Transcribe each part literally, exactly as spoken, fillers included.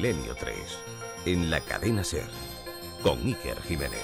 Milenio tres, en la cadena SER, con Iker Jiménez.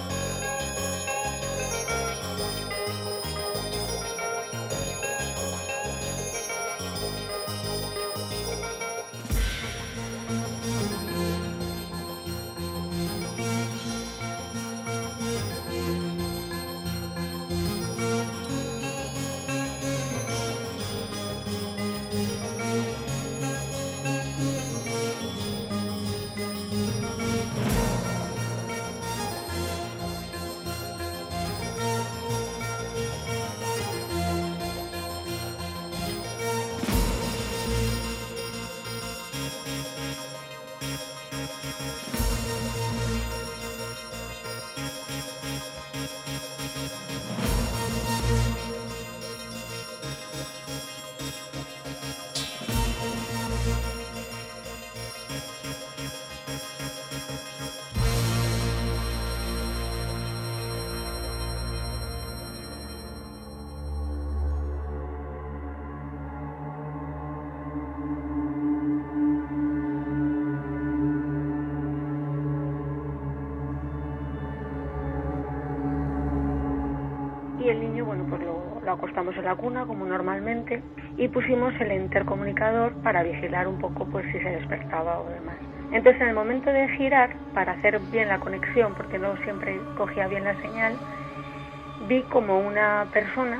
Y el niño, bueno, pues lo, lo acostamos en la cuna como normalmente y pusimos el intercomunicador para vigilar un poco pues si se despertaba o demás. Entonces, en el momento de girar, para hacer bien la conexión, porque no siempre cogía bien la señal, vi como una persona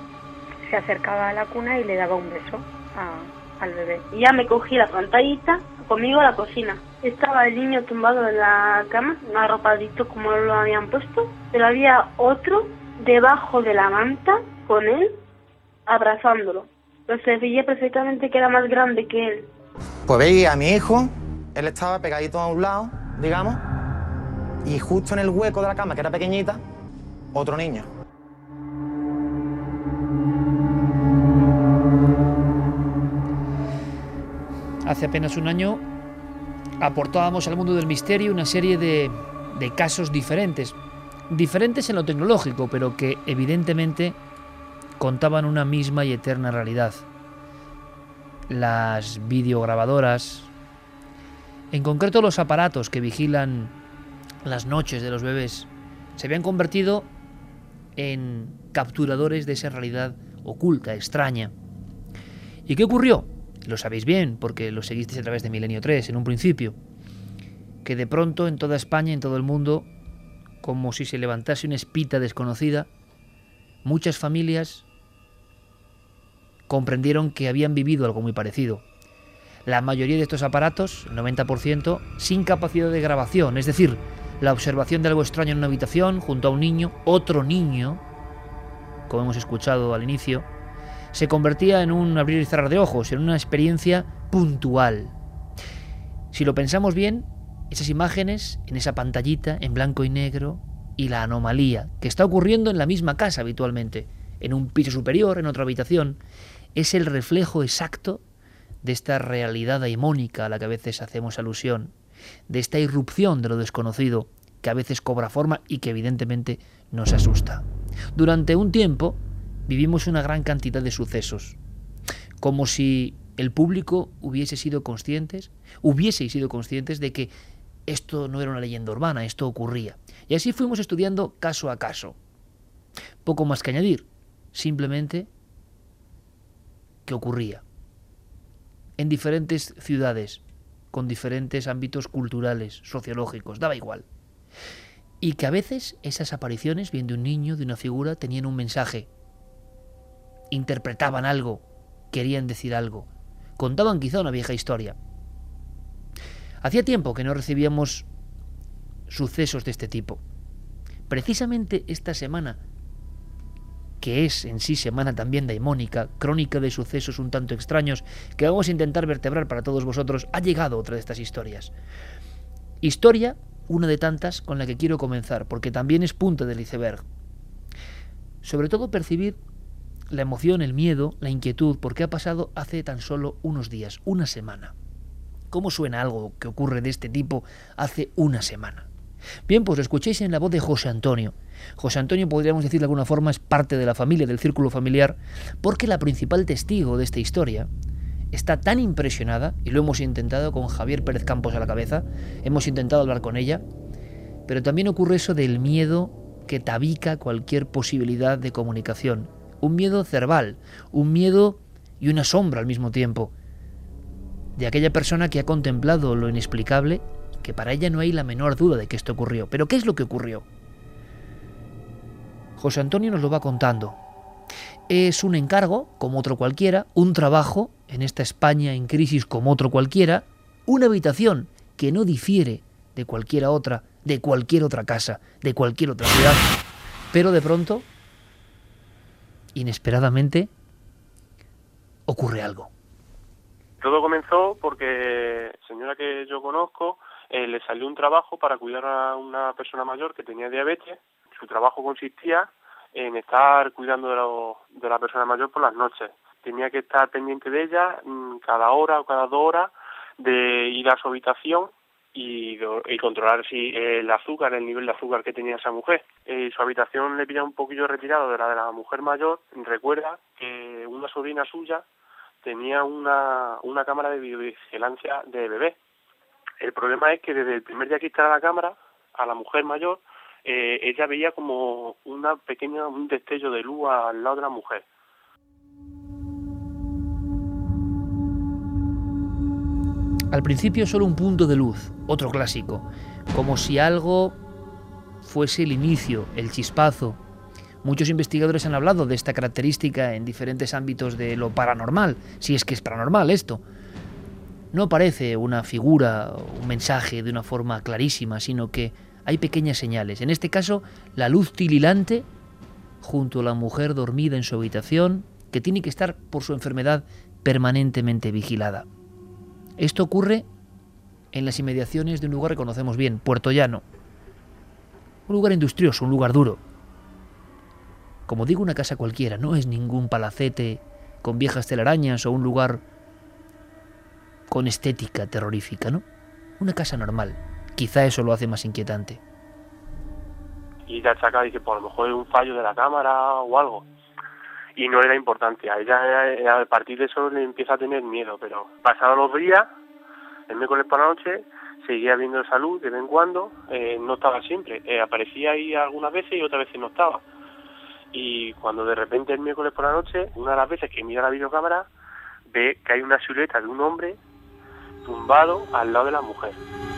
se acercaba a la cuna y le daba un beso a, al bebé. Y ya me cogí la pantallita conmigo a la cocina. Estaba el niño tumbado en la cama, arropadito como lo habían puesto, pero había otro debajo de la manta con él abrazándolo. Pero se veía perfectamente que era más grande que él. Pues veía a mi hijo, él estaba pegadito a un lado, digamos, y justo en el hueco de la cama, que era pequeñita, otro niño. Hace apenas un año aportábamos al mundo del misterio una serie de, de casos diferentes. Diferentes en lo tecnológico, pero que evidentemente contaban una misma y eterna realidad. Las videograbadoras, en concreto los aparatos que vigilan las noches de los bebés, se habían convertido en capturadores de esa realidad oculta, extraña. ¿Y qué ocurrió? Lo sabéis bien, porque lo seguisteis a través de Milenio tres en un principio, que de pronto en toda España, en todo el mundo, como si se levantase una espita desconocida, muchas familias comprendieron que habían vivido algo muy parecido. La mayoría de estos aparatos, el noventa por ciento, sin capacidad de grabación, es decir, la observación de algo extraño en una habitación junto a un niño, otro niño, como hemos escuchado al inicio, se convertía en un abrir y cerrar de ojos, en una experiencia puntual. Si lo pensamos bien, esas imágenes en esa pantallita en blanco y negro y la anomalía que está ocurriendo en la misma casa habitualmente, en un piso superior, en otra habitación, es el reflejo exacto de esta realidad daimónica a la que a veces hacemos alusión, de esta irrupción de lo desconocido que a veces cobra forma y que evidentemente nos asusta. Durante un tiempo vivimos una gran cantidad de sucesos, como si el público hubiese sido conscientes, hubieseis sido conscientes de que esto no era una leyenda urbana, esto ocurría. Y así fuimos estudiando caso a caso. Poco más que añadir, simplemente que ocurría. En diferentes ciudades, con diferentes ámbitos culturales, sociológicos, daba igual. Y que a veces esas apariciones, bien de un niño, de una figura, tenían un mensaje. Interpretaban algo, querían decir algo. Contaban quizá una vieja historia. Hacía tiempo que no recibíamos sucesos de este tipo. Precisamente esta semana, que es en sí semana también daimónica, crónica de sucesos un tanto extraños, que vamos a intentar vertebrar para todos vosotros, ha llegado otra de estas historias. Historia, una de tantas con la que quiero comenzar, porque también es punta del iceberg. Sobre todo percibir la emoción, el miedo, la inquietud, porque ha pasado hace tan solo unos días, una semana. ¿Cómo suena algo que ocurre de este tipo hace una semana? Bien, pues lo escuchéis en la voz de José Antonio. José Antonio, podríamos decir de alguna forma, es parte de la familia, del círculo familiar, porque la principal testigo de esta historia está tan impresionada, y lo hemos intentado con Javier Pérez Campos a la cabeza, hemos intentado hablar con ella, pero también ocurre eso del miedo que tabica cualquier posibilidad de comunicación. Un miedo cerval, un miedo y una sombra al mismo tiempo, de aquella persona que ha contemplado lo inexplicable, que para ella no hay la menor duda de que esto ocurrió. ¿Pero qué es lo que ocurrió? José Antonio nos lo va contando. Es un encargo, como otro cualquiera, un trabajo, en esta España en crisis como otro cualquiera, una habitación que no difiere de cualquier otra, de cualquier otra casa, de cualquier otra ciudad. Pero de pronto, inesperadamente, ocurre algo. Todo comenzó porque señora que yo conozco eh, le salió un trabajo para cuidar a una persona mayor que tenía diabetes. Su trabajo consistía en estar cuidando de, lo, de la persona mayor por las noches. Tenía que estar pendiente de ella mmm, cada hora o cada dos horas, de ir a su habitación y, y controlar si eh, el azúcar, el nivel de azúcar que tenía esa mujer. Eh, su habitación le pilla un poquillo retirado de la de la mujer mayor. Recuerda que una sobrina suya tenía una, una cámara de videovigilancia de bebé. El problema es que desde el primer día que instala la cámara, a la mujer mayor, eh, ella veía como una pequeña, un destello de luz al lado de la mujer. Al principio solo un punto de luz, otro clásico, como si algo fuese el inicio, el chispazo. Muchos investigadores han hablado de esta característica en diferentes ámbitos de lo paranormal, si es que es paranormal esto. No aparece una figura, un mensaje de una forma clarísima, sino que hay pequeñas señales. En este caso, la luz titilante junto a la mujer dormida en su habitación, que tiene que estar por su enfermedad permanentemente vigilada. Esto ocurre en las inmediaciones de un lugar que conocemos bien, Puerto Llano. Un lugar industrioso, un lugar duro. Como digo, una casa cualquiera, no es ningún palacete con viejas telarañas o un lugar con estética terrorífica, ¿no? Una casa normal. Quizá eso lo hace más inquietante. Y la chaca dice, pues a lo mejor es un fallo de la cámara o algo. Y no era importante. A ella, a partir de eso, le empieza a tener miedo. Pero pasados los días, el miércoles por la noche, seguía viendo salud de vez en cuando. Eh, no estaba siempre. Eh, aparecía ahí algunas veces y otras veces no estaba. Y cuando de repente el miércoles por la noche, una de las veces que mira la videocámara, ve que hay una silueta de un hombre tumbado al lado de la mujer.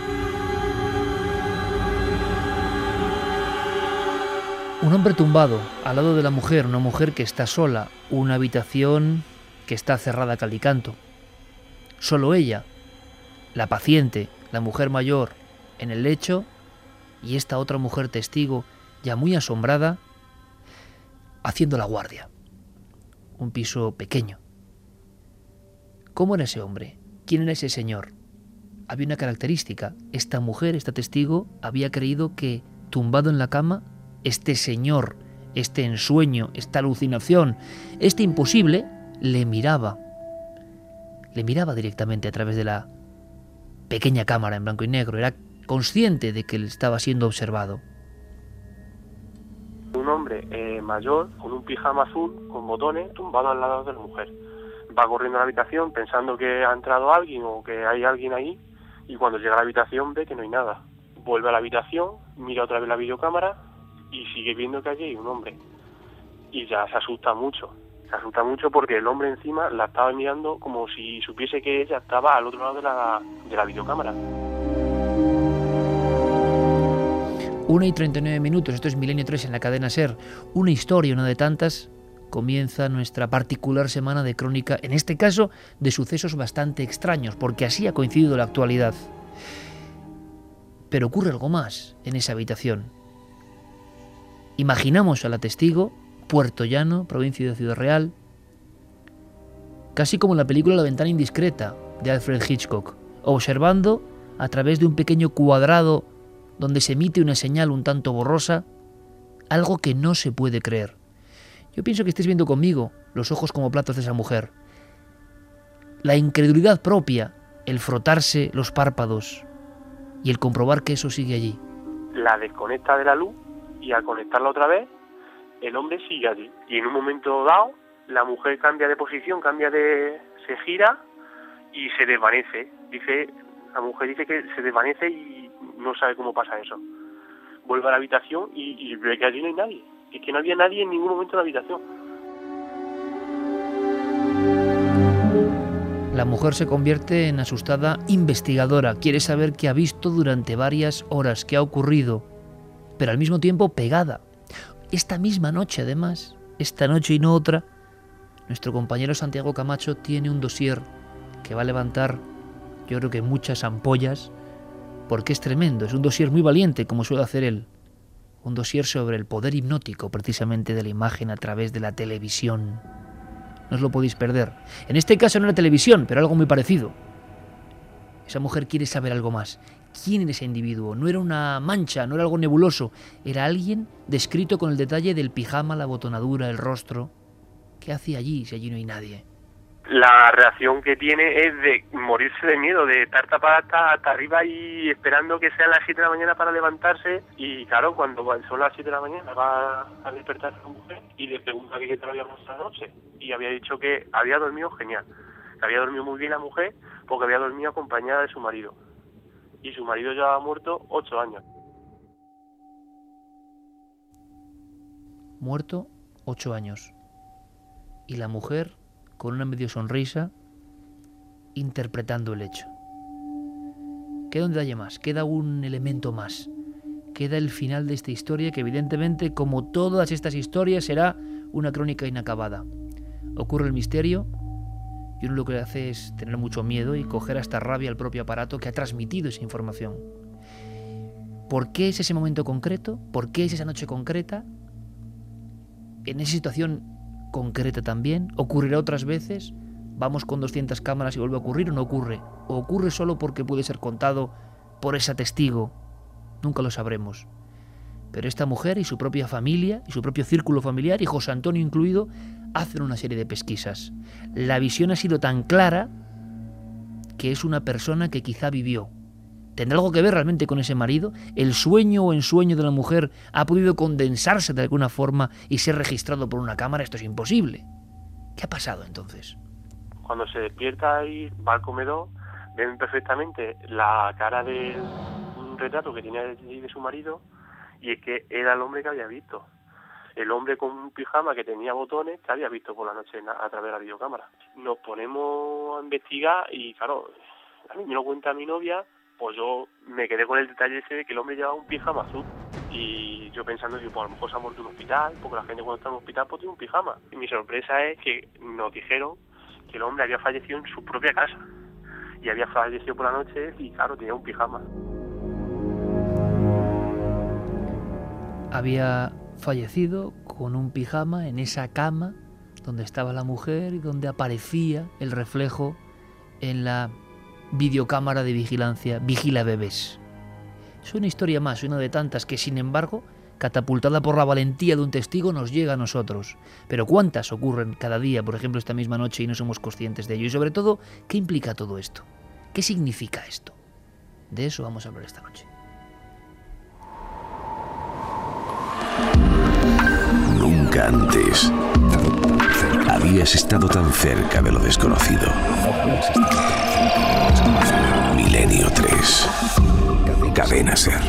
Un hombre tumbado al lado de la mujer, una mujer que está sola, una habitación que está cerrada a cal y canto. Solo ella, la paciente, la mujer mayor, en el lecho, y esta otra mujer testigo, ya muy asombrada, haciendo la guardia. Un piso pequeño. ¿Cómo era ese hombre? ¿Quién era ese señor? Había una característica. Esta mujer, esta testigo, había creído que, tumbado en la cama, este señor, este ensueño, esta alucinación, este imposible, le miraba. Le miraba directamente a través de la pequeña cámara en blanco y negro. Era consciente de que él estaba siendo observado. Un hombre eh, mayor, con un pijama azul, con botones, tumbado al lado de la mujer. Va corriendo a la habitación pensando que ha entrado alguien o que hay alguien ahí, y cuando llega a la habitación ve que no hay nada. Vuelve a la habitación, mira otra vez la videocámara y sigue viendo que allí hay un hombre. Y ya se asusta mucho. Se asusta mucho porque el hombre encima la estaba mirando como si supiese que ella estaba al otro lado de la, de la videocámara. Una y treinta y nueve minutos, esto es Milenio tres en la cadena SER. Una historia, una de tantas. Comienza nuestra particular semana de crónica, en este caso de sucesos bastante extraños, porque así ha coincidido la actualidad. Pero ocurre algo más en esa habitación. Imaginamos a la testigo, Puerto Llano, provincia de Ciudad Real, casi como en la película La ventana indiscreta de Alfred Hitchcock, observando a través de un pequeño cuadrado donde se emite una señal un tanto borrosa, algo que no se puede creer. Yo pienso que estés viendo conmigo los ojos como platos de esa mujer. La incredulidad propia, el frotarse los párpados y el comprobar que eso sigue allí. La desconecta de la luz y al conectarla otra vez, el hombre sigue allí. Y en un momento dado, la mujer cambia de posición, cambia de... se gira y se desvanece. Dice, la mujer dice que se desvanece y no sabe cómo pasa eso. Vuelve a la habitación y, y ve que allí no hay nadie. Es que no había nadie en ningún momento en la habitación. La mujer se convierte en asustada investigadora. Quiere saber qué ha visto durante varias horas, qué ha ocurrido, pero al mismo tiempo pegada. Esta misma noche, además, esta noche y no otra, nuestro compañero Santiago Camacho tiene un dossier que va a levantar, yo creo que muchas ampollas, porque es tremendo. Es un dossier muy valiente, como suele hacer él. Un dossier sobre el poder hipnótico, precisamente, de la imagen a través de la televisión. No os lo podéis perder. En este caso no era televisión, pero algo muy parecido. Esa mujer quiere saber algo más. ¿Quién era ese individuo? No era una mancha, no era algo nebuloso. Era alguien descrito con el detalle del pijama, la botonadura, el rostro. ¿Qué hacía allí si allí no hay nadie? La reacción que tiene es de morirse de miedo, de estar tapada hasta, hasta arriba y esperando que sean las siete de la mañana para levantarse. Y claro, cuando son las siete de la mañana va a despertar a la mujer y le pregunta que qué tal había pasado la noche. Y había dicho que había dormido genial, que había dormido muy bien la mujer porque había dormido acompañada de su marido. Y su marido ya ha muerto ocho años. Muerto ocho años. Y la mujer, con una medio sonrisa, interpretando el hecho. Queda un detalle más, queda un elemento más. Queda el final de esta historia que evidentemente, como todas estas historias, será una crónica inacabada. Ocurre el misterio y uno lo que hace es tener mucho miedo y coger hasta rabia al propio aparato que ha transmitido esa información. ¿Por qué es ese momento concreto? ¿Por qué es esa noche concreta? En esa situación concreta también, ¿ocurrirá otras veces? ¿Vamos con doscientas cámaras y vuelve a ocurrir o no ocurre? ¿O ocurre solo porque puede ser contado por ese testigo? Nunca lo sabremos. Pero esta mujer y su propia familia, y su propio círculo familiar, y José Antonio incluido, hacen una serie de pesquisas. La visión ha sido tan clara que es una persona que quizá vivió. ¿Tendrá algo que ver realmente con ese marido? ¿El sueño o ensueño de la mujer ha podido condensarse de alguna forma y ser registrado por una cámara? Esto es imposible. ¿Qué ha pasado entonces? Cuando se despierta y va al comedor, ven perfectamente la cara de un retrato que tenía de, de su marido, y es que era el hombre que había visto. El hombre con un pijama que tenía botones que había visto por la noche a, a través de la videocámara. Nos ponemos a investigar y, claro, a mí me lo cuenta mi novia. Pues yo me quedé con el detalle ese de que el hombre llevaba un pijama azul. Y yo pensando, que pues a lo mejor se ha muerto en un hospital, porque la gente cuando está en un hospital pues tiene un pijama. Y mi sorpresa es que nos dijeron que el hombre había fallecido en su propia casa. Y había fallecido por la noche y, claro, tenía un pijama. Había fallecido con un pijama en esa cama donde estaba la mujer y donde aparecía el reflejo en la videocámara de vigilancia Vigila Bebés. Es una historia más, una de tantas que, sin embargo, catapultada por la valentía de un testigo, nos llega a nosotros. Pero ¿cuántas ocurren cada día, por ejemplo, esta misma noche, y no somos conscientes de ello? Y sobre todo, ¿qué implica todo esto? ¿Qué significa esto? De eso vamos a hablar esta noche. Nunca antes habías estado tan cerca de lo desconocido. Milenio tres. Cadena SER.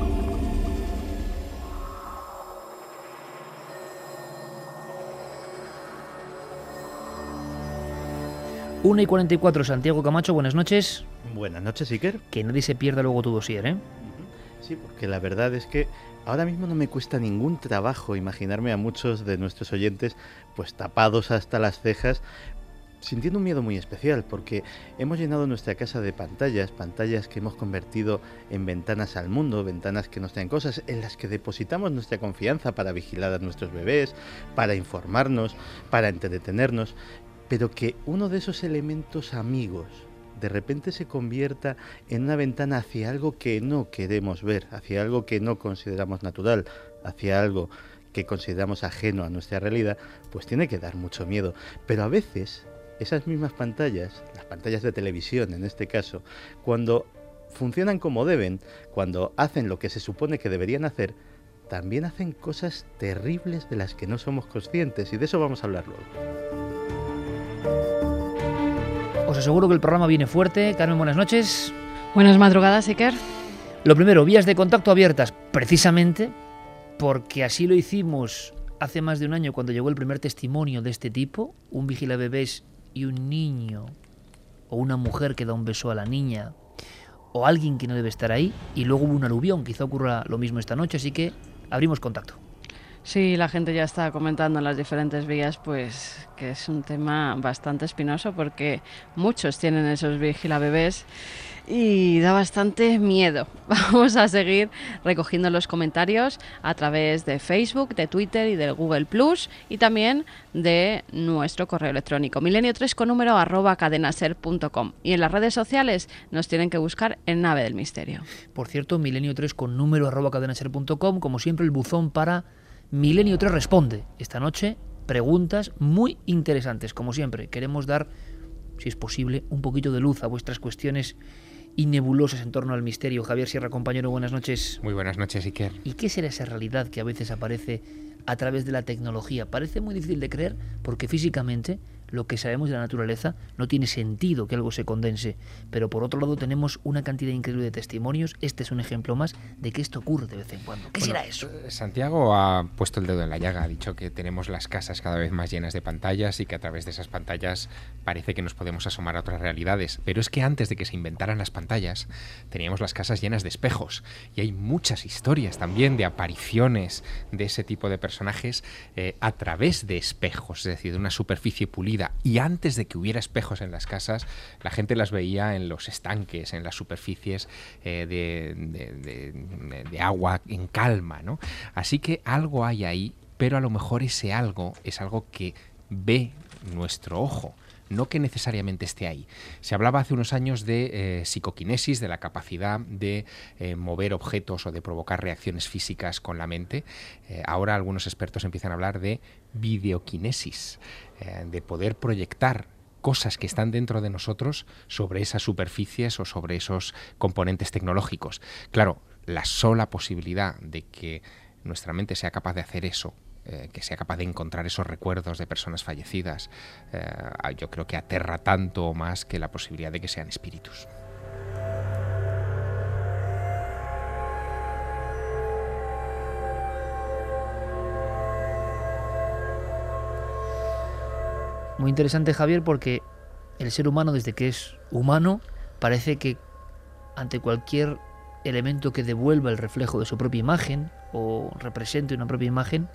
una y cuarenta y cuatro, Santiago Camacho, buenas noches. Buenas noches, Iker. Que nadie se pierda luego tu dossier, ¿eh? Sí, porque la verdad es que ahora mismo no me cuesta ningún trabajo imaginarme a muchos de nuestros oyentes pues tapados hasta las cejas, sintiendo un miedo muy especial, porque hemos llenado nuestra casa de pantallas, pantallas que hemos convertido en ventanas al mundo, ventanas que nos traen cosas, en las que depositamos nuestra confianza para vigilar a nuestros bebés, para informarnos, para entretenernos, pero que uno de esos elementos amigos de repente se convierta en una ventana hacia algo que no queremos ver, hacia algo que no consideramos natural, hacia algo que consideramos ajeno a nuestra realidad, pues tiene que dar mucho miedo. Pero a veces esas mismas pantallas, las pantallas de televisión en este caso, cuando funcionan como deben, cuando hacen lo que se supone que deberían hacer, también hacen cosas terribles de las que no somos conscientes, y de eso vamos a hablar luego. Os aseguro que el programa viene fuerte. Carmen, buenas noches. Buenas madrugadas, Iker. Lo primero, vías de contacto abiertas, precisamente porque así lo hicimos hace más de un año cuando llegó el primer testimonio de este tipo, un vigilabebés y un niño o una mujer que da un beso a la niña o alguien que no debe estar ahí, y luego hubo un aluvión. Quizá ocurra lo mismo esta noche, así que abrimos contacto. Sí, la gente ya está comentando en las diferentes vías pues que es un tema bastante espinoso porque muchos tienen esos vigilabebés y da bastante miedo. Vamos a seguir recogiendo los comentarios a través de Facebook, de Twitter y del Google Plus, y también de nuestro correo electrónico milenio tres con número arroba cadenaser punto com, y en las redes sociales nos tienen que buscar en Nave del Misterio. Por cierto, milenio tres con número arroba cadenaser punto com, como siempre el buzón para Milenio tres Responde. Esta noche preguntas muy interesantes, como siempre. Queremos dar, si es posible, un poquito de luz a vuestras cuestiones y nebulosas en torno al misterio. Javier Sierra, compañero, buenas noches. Muy buenas noches, Iker. ¿Y qué será esa realidad que a veces aparece a través de la tecnología? Parece muy difícil de creer porque físicamente lo que sabemos de la naturaleza no tiene sentido que algo se condense, pero por otro lado tenemos una cantidad increíble de testimonios. Este es un ejemplo más de que esto ocurre de vez en cuando. ¿Qué bueno, será eso? Santiago ha puesto el dedo en la llaga, ha dicho que tenemos las casas cada vez más llenas de pantallas y que a través de esas pantallas parece que nos podemos asomar a otras realidades, pero es que antes de que se inventaran las pantallas teníamos las casas llenas de espejos, y hay muchas historias también de apariciones de ese tipo de personajes eh, a través de espejos, es decir, de una superficie pulida. Y antes de que hubiera espejos en las casas, la gente las veía en los estanques, en las superficies eh, de, de, de, de agua en calma, ¿no? Así que algo hay ahí, pero a lo mejor ese algo es algo que ve nuestro ojo, no que necesariamente esté ahí. Se hablaba hace unos años de eh, psicoquinesis, de la capacidad de eh, mover objetos o de provocar reacciones físicas con la mente. Eh, ahora algunos expertos empiezan a hablar de videoquinesis, eh, de poder proyectar cosas que están dentro de nosotros sobre esas superficies o sobre esos componentes tecnológicos. Claro, la sola posibilidad de que nuestra mente sea capaz de hacer eso, Eh, que sea capaz de encontrar esos recuerdos de personas fallecidas, eh, yo creo que aterra tanto o más que la posibilidad de que sean espíritus. Muy interesante, Javier, porque el ser humano, desde que es humano, parece que ante cualquier elemento que devuelva el reflejo de su propia imagen o represente una propia imagen,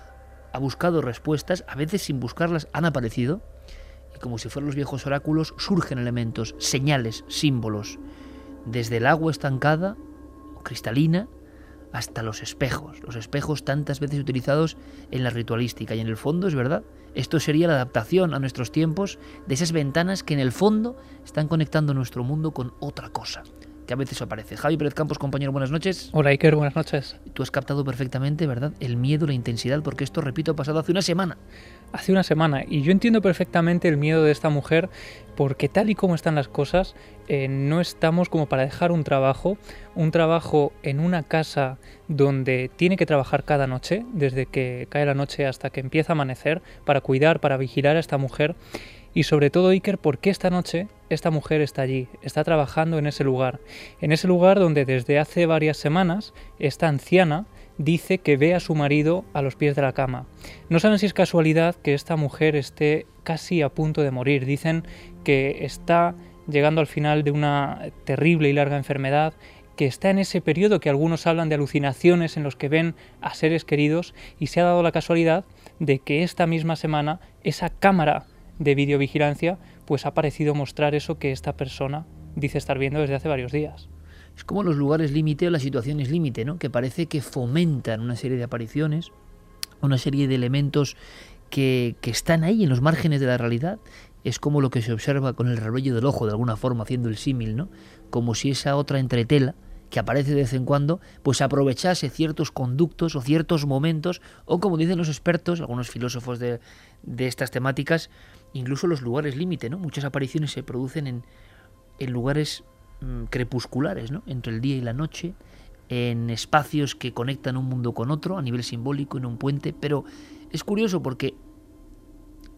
ha buscado respuestas, a veces sin buscarlas han aparecido, y como si fueran los viejos oráculos, surgen elementos, señales, símbolos, desde el agua estancada o cristalina hasta los espejos, los espejos tantas veces utilizados en la ritualística. Y en el fondo, es verdad, esto sería la adaptación a nuestros tiempos de esas ventanas que en el fondo están conectando nuestro mundo con otra cosa, que a veces aparece. Javi Pérez Campos, compañero, buenas noches. Hola, Iker, buenas noches. Tú has captado perfectamente, ¿verdad?, el miedo, la intensidad, porque esto, repito, ha pasado hace una semana. Hace una semana, y yo entiendo perfectamente el miedo de esta mujer, porque tal y como están las cosas, eh, no estamos como para dejar un trabajo, un trabajo en una casa donde tiene que trabajar cada noche, desde que cae la noche hasta que empieza a amanecer, para cuidar, para vigilar a esta mujer. Y sobre todo, Iker, porque esta noche esta mujer está allí, está trabajando en ese lugar. En ese lugar donde desde hace varias semanas esta anciana dice que ve a su marido a los pies de la cama. No saben si es casualidad que esta mujer esté casi a punto de morir. Dicen que está llegando al final de una terrible y larga enfermedad, que está en ese periodo que algunos hablan de alucinaciones en los que ven a seres queridos, y se ha dado la casualidad de que esta misma semana esa cámara de videovigilancia pues ha parecido mostrar eso que esta persona dice estar viendo desde hace varios días. Es como los lugares límite o las situaciones límite, ¿no?, que parece que fomentan una serie de apariciones, una serie de elementos que, que están ahí en los márgenes de la realidad. Es como lo que se observa con el rabillo del ojo, de alguna forma, haciendo el símil, ¿no?, como si esa otra entretela que aparece de vez en cuando, pues aprovechase ciertos conductos o ciertos momentos, o como dicen los expertos, algunos filósofos de, de estas temáticas, incluso los lugares límite, ¿no? Muchas apariciones se producen en, en lugares mmm, crepusculares, ¿no?, entre el día y la noche, en espacios que conectan un mundo con otro, a nivel simbólico, en un puente. Pero es curioso porque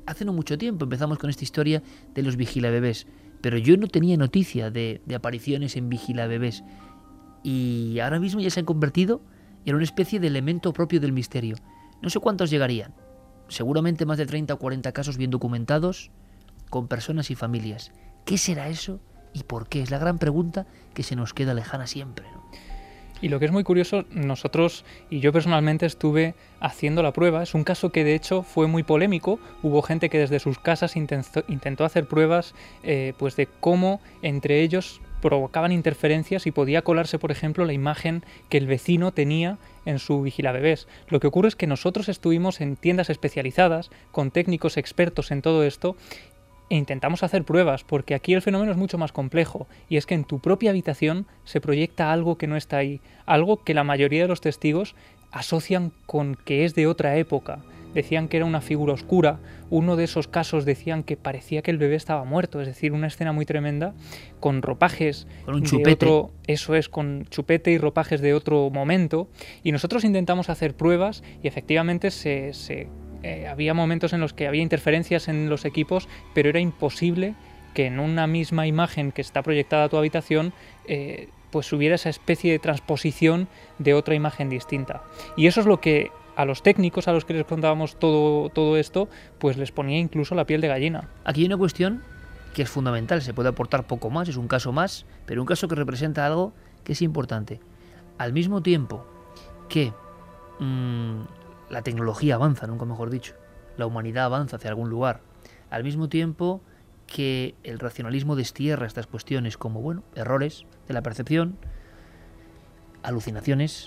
hace no mucho tiempo empezamos con esta historia de los vigilabebés, pero yo no tenía noticia de, de apariciones en vigilabebés. Y ahora mismo ya se han convertido en una especie de elemento propio del misterio. No sé cuántos llegarían. Seguramente más de treinta o cuarenta casos bien documentados con personas y familias. ¿Qué será eso y por qué? Es la gran pregunta que se nos queda lejana siempre, ¿no? Y lo que es muy curioso, nosotros y yo personalmente estuve haciendo la prueba. Es un caso que de hecho fue muy polémico. Hubo gente que desde sus casas intentó, intentó hacer pruebas eh, pues de cómo entre ellos provocaban interferencias y podía colarse, por ejemplo, la imagen que el vecino tenía en su vigilabebés. Lo que ocurre es que nosotros estuvimos en tiendas especializadas con técnicos expertos en todo esto e intentamos hacer pruebas, porque aquí el fenómeno es mucho más complejo, y es que en tu propia habitación se proyecta algo que no está ahí, algo que la mayoría de los testigos asocian con que es de otra época. Decían que era una figura oscura, uno de esos casos decían que parecía que el bebé estaba muerto, es decir, una escena muy tremenda, con ropajes con un de chupete. otro, eso es, con chupete y ropajes de otro momento, y nosotros intentamos hacer pruebas y efectivamente se... se Eh, había momentos en los que había interferencias en los equipos, pero era imposible que en una misma imagen que está proyectada a tu habitación eh, pues hubiera esa especie de transposición de otra imagen distinta. Y eso es lo que a los técnicos a los que les contábamos todo, todo esto, pues les ponía incluso la piel de gallina. Aquí hay una cuestión que es fundamental, se puede aportar poco más, es un caso más, pero un caso que representa algo que es importante. Al mismo tiempo que mmm, la tecnología avanza, nunca mejor dicho, la humanidad avanza hacia algún lugar, al mismo tiempo que el racionalismo destierra estas cuestiones como, bueno, errores de la percepción, alucinaciones,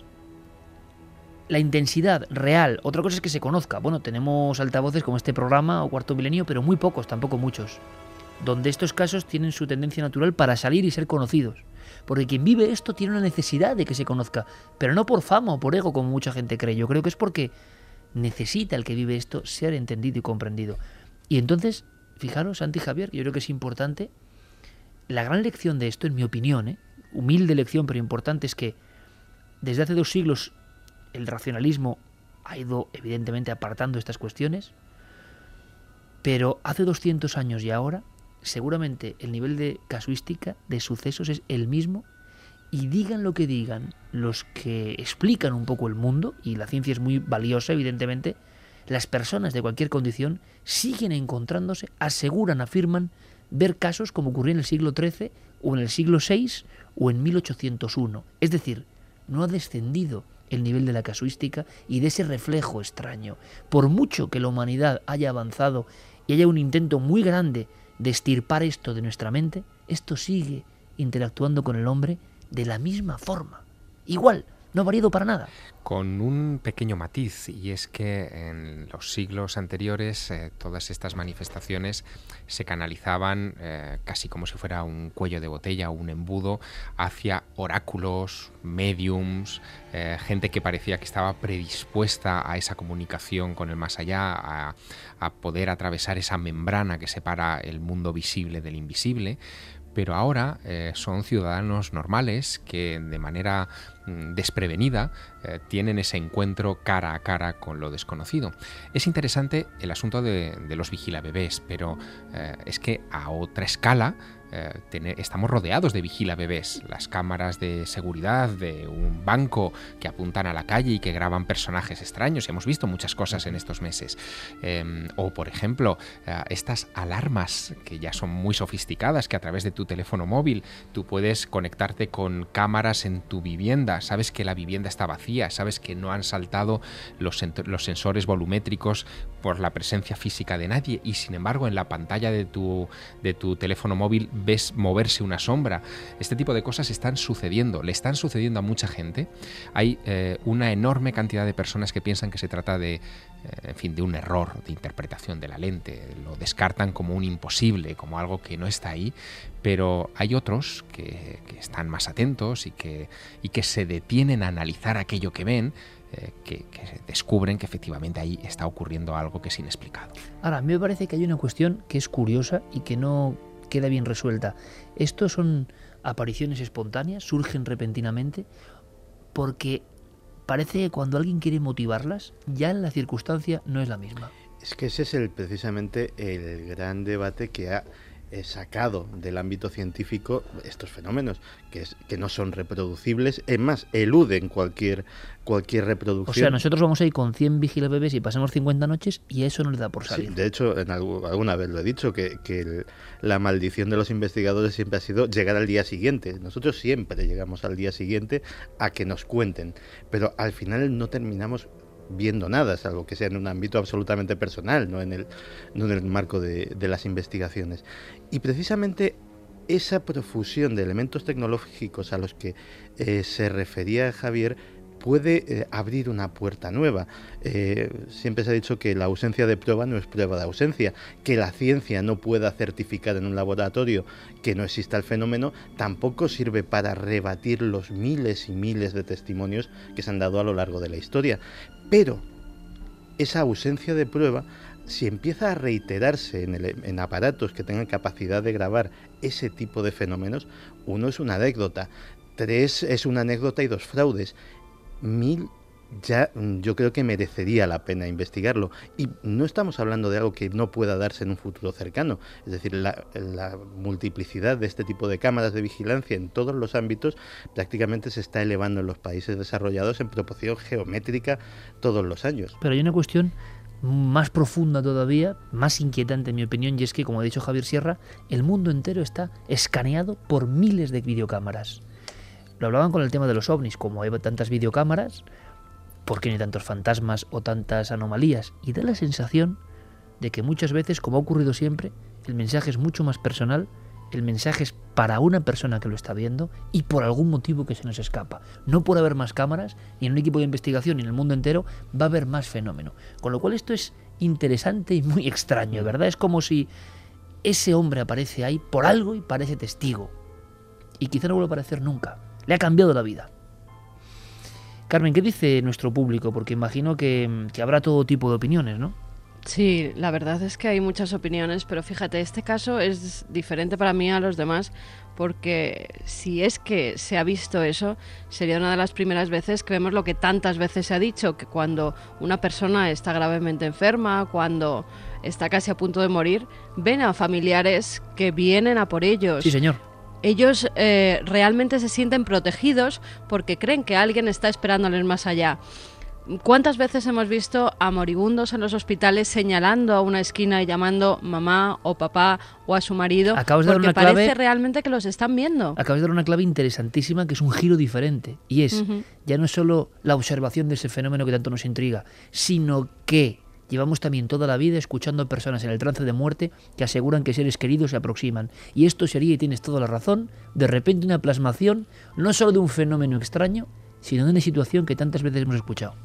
la intensidad real. Otra cosa es que se conozca. Bueno, tenemos altavoces como este programa o Cuarto Milenio, pero muy pocos, tampoco muchos, donde estos casos tienen su tendencia natural para salir y ser conocidos. Porque quien vive esto tiene una necesidad de que se conozca, pero no por fama o por ego como mucha gente cree. Yo creo que es porque necesita el que vive esto ser entendido y comprendido. Y entonces, fijaros, Santi y Javier, yo creo que es importante, la gran lección de esto, en mi opinión, ¿eh? humilde lección pero importante, es que desde hace dos siglos el racionalismo ha ido evidentemente apartando estas cuestiones, pero hace doscientos años y ahora seguramente el nivel de casuística, de sucesos, es el mismo, y digan lo que digan los que explican un poco el mundo, y la ciencia es muy valiosa evidentemente, las personas de cualquier condición siguen encontrándose, aseguran, afirman ver casos como ocurrió en el siglo trece o en el siglo seis o en mil ochocientos uno. Es decir, no ha descendido el nivel de la casuística y de ese reflejo extraño. Por mucho que la humanidad haya avanzado y haya un intento muy grande de extirpar esto de nuestra mente, esto sigue interactuando con el hombre de la misma forma. Igual, no ha variado para nada. Con un pequeño matiz, y es que en los siglos anteriores eh, todas estas manifestaciones se canalizaban eh, casi como si fuera un cuello de botella o un embudo hacia oráculos, mediums, eh, gente que parecía que estaba predispuesta a esa comunicación con el más allá, a, a poder atravesar esa membrana que separa el mundo visible del invisible. Pero ahora eh, son ciudadanos normales que de manera mm, desprevenida eh, tienen ese encuentro cara a cara con lo desconocido. Es interesante el asunto de, de los vigilabebés, pero eh, es que a otra escala eh, tener, estamos rodeados de vigilabebés. Las cámaras de seguridad de un banco que apuntan a la calle y que graban personajes extraños. Hemos visto muchas cosas en estos meses. Eh, o, por ejemplo, eh, estas alarmas que ya son muy sofisticadas, que a través de tu teléfono móvil tú puedes conectarte con cámaras en tu vivienda. Sabes que la vivienda está vacía, sabes que no han saltado los, los sensores volumétricos por la presencia física de nadie, y sin embargo en la pantalla de tu, de tu teléfono móvil ves moverse una sombra. Este tipo de cosas están sucediendo, le están sucediendo a mucha gente. Hay eh, una enorme cantidad de personas que piensan que se trata de, eh, en fin, de un error de interpretación de la lente, lo descartan como un imposible, como algo que no está ahí, pero hay otros que, que están más atentos y que, y que se detienen a analizar aquello que ven, eh, que, que descubren que efectivamente ahí está ocurriendo algo que es inexplicado. Ahora, a mí me parece que hay una cuestión que es curiosa y que no queda bien resuelta. ¿Estos son apariciones espontáneas? ¿Surgen repentinamente? Porque parece que cuando alguien quiere motivarlas, ya en la circunstancia no es la misma. Es que ese es el, precisamente el gran debate que ha eh, sacado del ámbito científico estos fenómenos, que, es, que no son reproducibles, es más, eluden cualquier, cualquier reproducción. O sea, nosotros vamos a ir con cien vigilabebés y pasamos cincuenta noches y a eso no le da por salir. Sí, de hecho, en algo, alguna vez lo he dicho, que, que el, la maldición de los investigadores siempre ha sido llegar al día siguiente. Nosotros siempre llegamos al día siguiente a que nos cuenten, pero al final no terminamos viendo nada, salvo que sea en un ámbito absolutamente personal, no en el, no en el marco de, de las investigaciones. Y precisamente esa profusión de elementos tecnológicos a los que eh, se refería Javier puede eh, abrir una puerta nueva. Eh, siempre se ha dicho que la ausencia de prueba no es prueba de ausencia, que la ciencia no pueda certificar en un laboratorio que no exista el fenómeno, tampoco sirve para rebatir los miles y miles de testimonios que se han dado a lo largo de la historia. Pero esa ausencia de prueba, si empieza a reiterarse en, el, en aparatos que tengan capacidad de grabar ese tipo de fenómenos, uno es una anécdota, tres es una anécdota y dos fraudes, mil ya yo creo que merecería la pena investigarlo. Y no estamos hablando de algo que no pueda darse en un futuro cercano. Es decir, la, la multiplicidad de este tipo de cámaras de vigilancia en todos los ámbitos prácticamente se está elevando en los países desarrollados en proporción geométrica todos los años. Pero hay una cuestión más profunda todavía, más inquietante en mi opinión, y es que, como ha dicho Javier Sierra, el mundo entero está escaneado por miles de videocámaras. Lo hablaban con el tema de los ovnis, como hay tantas videocámaras, ¿por qué no hay tantos fantasmas o tantas anomalías? Y da la sensación de que muchas veces, como ha ocurrido siempre, el mensaje es mucho más personal, el mensaje es para una persona que lo está viendo y por algún motivo que se nos escapa. No por haber más cámaras, ni en un equipo de investigación, ni en el mundo entero, va a haber más fenómeno. Con lo cual esto es interesante y muy extraño, ¿verdad? Es como si ese hombre aparece ahí por algo y parece testigo. Y quizá no vuelva a aparecer nunca. Le ha cambiado la vida. Carmen, ¿qué dice nuestro público? Porque imagino que, que habrá todo tipo de opiniones, ¿no? Sí, la verdad es que hay muchas opiniones, pero fíjate, este caso es diferente para mí a los demás, porque si es que se ha visto eso, sería una de las primeras veces que vemos lo que tantas veces se ha dicho, que cuando una persona está gravemente enferma, cuando está casi a punto de morir, ven a familiares que vienen a por ellos. Sí, señor. Ellos eh, realmente se sienten protegidos porque creen que alguien está esperándoles más allá. ¿Cuántas veces hemos visto a moribundos en los hospitales señalando a una esquina y llamando mamá o papá o a su marido? Acabas de dar porque una parece clave, realmente que los están viendo. Acabas de dar una clave interesantísima, que es un giro diferente. Y es, uh-huh. ya no es solo la observación de ese fenómeno que tanto nos intriga, sino que llevamos también toda la vida escuchando a personas en el trance de muerte que aseguran que seres queridos se aproximan. Y esto sería, y tienes toda la razón, de repente una plasmación no solo de un fenómeno extraño, sino de una situación que tantas veces hemos escuchado.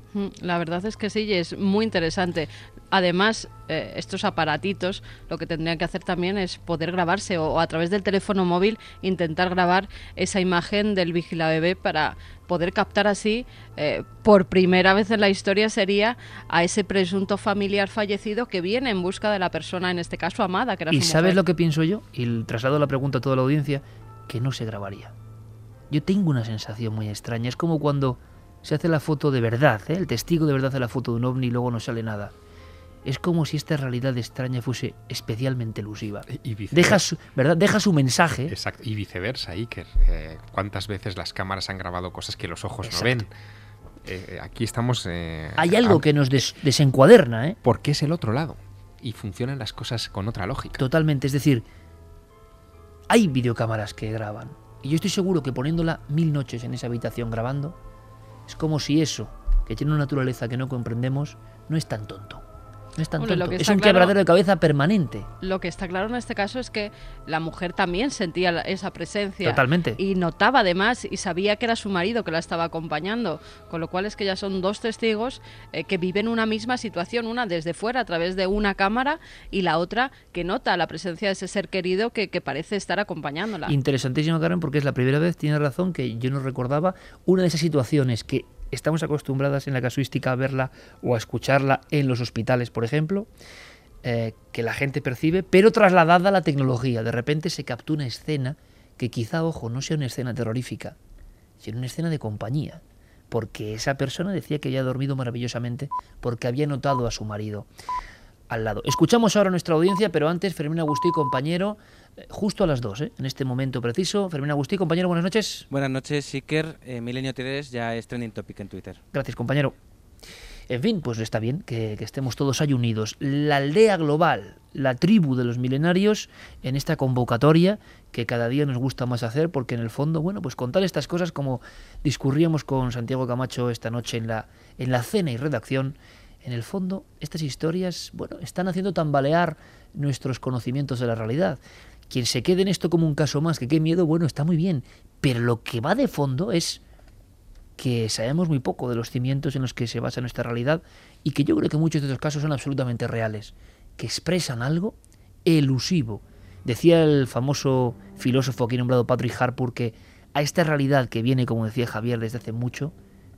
La verdad es que sí, es muy interesante. Además, eh, estos aparatitos lo que tendrían que hacer también es poder grabarse o, o a través del teléfono móvil intentar grabar esa imagen del vigilabebé para poder captar así, eh, por primera vez en la historia sería a ese presunto familiar fallecido que viene en busca de la persona, en este caso amada, que era su mujer. ¿Y sabes lo que pienso yo? Y traslado la pregunta a toda la audiencia, que no se grabaría. Yo tengo una sensación muy extraña, es como cuando se hace la foto de verdad, ¿eh? El testigo de verdad hace la foto de un ovni y luego no sale nada. Es como si esta realidad extraña fuese especialmente elusiva. Y Deja su, ¿verdad? Deja su mensaje. Exacto. Y viceversa, Iker. Eh, ¿Cuántas veces las cámaras han grabado cosas que los ojos Exacto. no ven? Eh, aquí estamos... Eh, Hay algo a... que nos des, desencuaderna, ¿eh? Porque es el otro lado. Y funcionan las cosas con otra lógica. Totalmente. Es decir, hay videocámaras que graban. Y yo estoy seguro que poniéndola mil noches en esa habitación grabando, es como si eso, que tiene una naturaleza que no comprendemos, no es tan tonto. No es tan bueno, tonto. Es claro, un quebradero de cabeza permanente. Lo que está claro en este caso es que la mujer también sentía la, esa presencia. Totalmente. Y notaba además y sabía que era su marido que la estaba acompañando. Con lo cual es que ya son dos testigos eh, que viven una misma situación. Una desde fuera a través de una cámara y la otra que nota la presencia de ese ser querido que, que parece estar acompañándola. Interesantísimo, Karen, porque es la primera vez, tiene razón, que yo no recordaba una de esas situaciones que estamos acostumbradas en la casuística a verla o a escucharla en los hospitales, por ejemplo, eh, que la gente percibe, pero trasladada a la tecnología. De repente se captura una escena que quizá, ojo, no sea una escena terrorífica, sino una escena de compañía, porque esa persona decía que había dormido maravillosamente porque había notado a su marido. al lado. Escuchamos ahora a nuestra audiencia, pero antes Fermín Agustí, compañero, justo a las dos, ¿eh? En este momento preciso. Fermín Agustí, compañero, buenas noches. Buenas noches, Iker. Eh, Milenio T D ya es trending topic en Twitter. Gracias, compañero. En fin, pues está bien que, que estemos todos ahí unidos. La aldea global, la tribu de los milenarios, en esta convocatoria que cada día nos gusta más hacer, porque en el fondo, bueno, pues contar estas cosas como discurríamos con Santiago Camacho esta noche en la, en la cena y redacción. En el fondo, estas historias, bueno, están haciendo tambalear nuestros conocimientos de la realidad. Quien se quede en esto como un caso más, que qué miedo, bueno, está muy bien. Pero lo que va de fondo es que sabemos muy poco de los cimientos en los que se basa nuestra realidad y que yo creo que muchos de estos casos son absolutamente reales, que expresan algo elusivo. Decía el famoso filósofo aquí nombrado Patrick Harpur que a esta realidad que viene, como decía Javier, desde hace mucho,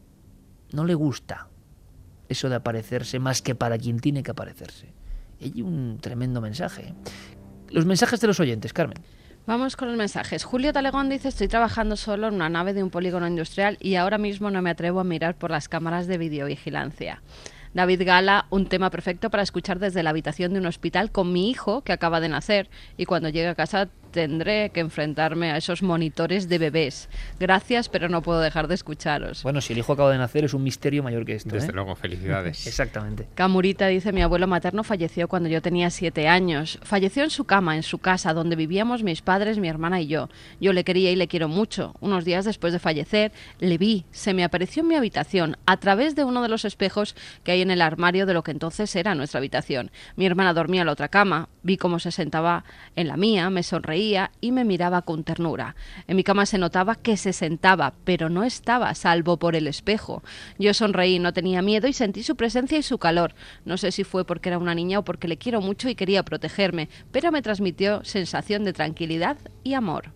no le gusta eso de aparecerse más que para quien tiene que aparecerse. Y hay un tremendo mensaje. Los mensajes de los oyentes, Carmen. Vamos con los mensajes. Julio Talegón dice: estoy trabajando solo en una nave de un polígono industrial y ahora mismo no me atrevo a mirar por las cámaras de videovigilancia. David Gala: un tema perfecto para escuchar desde la habitación de un hospital con mi hijo que acaba de nacer y cuando llegue a casa tendré que enfrentarme a esos monitores de bebés. Gracias, pero no puedo dejar de escucharos. Bueno, si el hijo acaba de nacer es un misterio mayor que esto. Desde ¿eh? luego, felicidades. Exactamente. Camurita dice: mi abuelo materno falleció cuando yo tenía siete años. Falleció en su cama, en su casa, donde vivíamos mis padres, mi hermana y yo. Yo le quería y le quiero mucho. Unos días después de fallecer, le vi. Se me apareció en mi habitación, a través de uno de los espejos que hay en el armario de lo que entonces era nuestra habitación. Mi hermana dormía en la otra cama. Vi cómo se sentaba en la mía, me sonreía y me miraba con ternura. En mi cama se notaba que se sentaba, pero no estaba, salvo por el espejo. Yo sonreí, no tenía miedo y sentí su presencia y su calor. No sé si fue porque era una niña o porque le quiero mucho y quería protegerme, pero me transmitió sensación de tranquilidad y amor.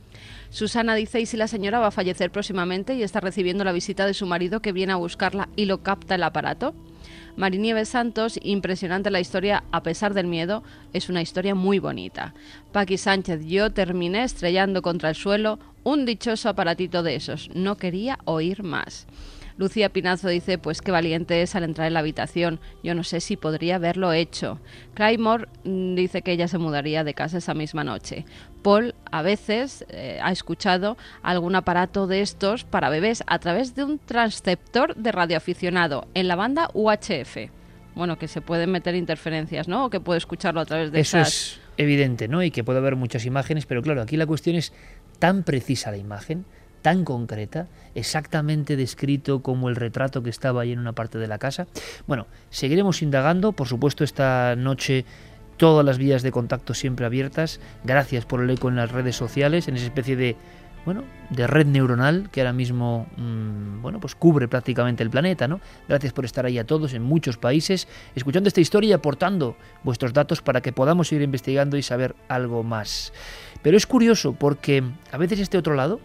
Susana dice: ¿y si la señora va a fallecer próximamente y está recibiendo la visita de su marido que viene a buscarla y lo capta el aparato? Marinieves Santos: impresionante la historia a pesar del miedo, es una historia muy bonita. Paqui Sánchez: yo terminé estrellando contra el suelo un dichoso aparatito de esos, no quería oír más. Lucía Pinazo dice: pues qué valiente es al entrar en la habitación, yo no sé si podría haberlo hecho. Claymore dice que ella se mudaría de casa esa misma noche. Paul a veces eh, ha escuchado algún aparato de estos para bebés a través de un transceptor de radioaficionado en la banda U H F. Bueno, que se pueden meter interferencias, ¿no? O que puede escucharlo a través de Eso esas... es evidente, ¿no? Y que puede haber muchas imágenes, pero claro, aquí la cuestión es tan precisa la imagen, tan concreta, exactamente descrito como el retrato que estaba ahí en una parte de la casa. Bueno, seguiremos indagando, por supuesto esta noche todas las vías de contacto siempre abiertas. Gracias por el eco en las redes sociales, en esa especie de, bueno, de red neuronal que ahora mismo, mmm, bueno, pues cubre prácticamente el planeta, ¿no? Gracias por estar ahí a todos en muchos países, escuchando esta historia y aportando vuestros datos para que podamos seguir investigando y saber algo más. Pero es curioso porque a veces este otro lado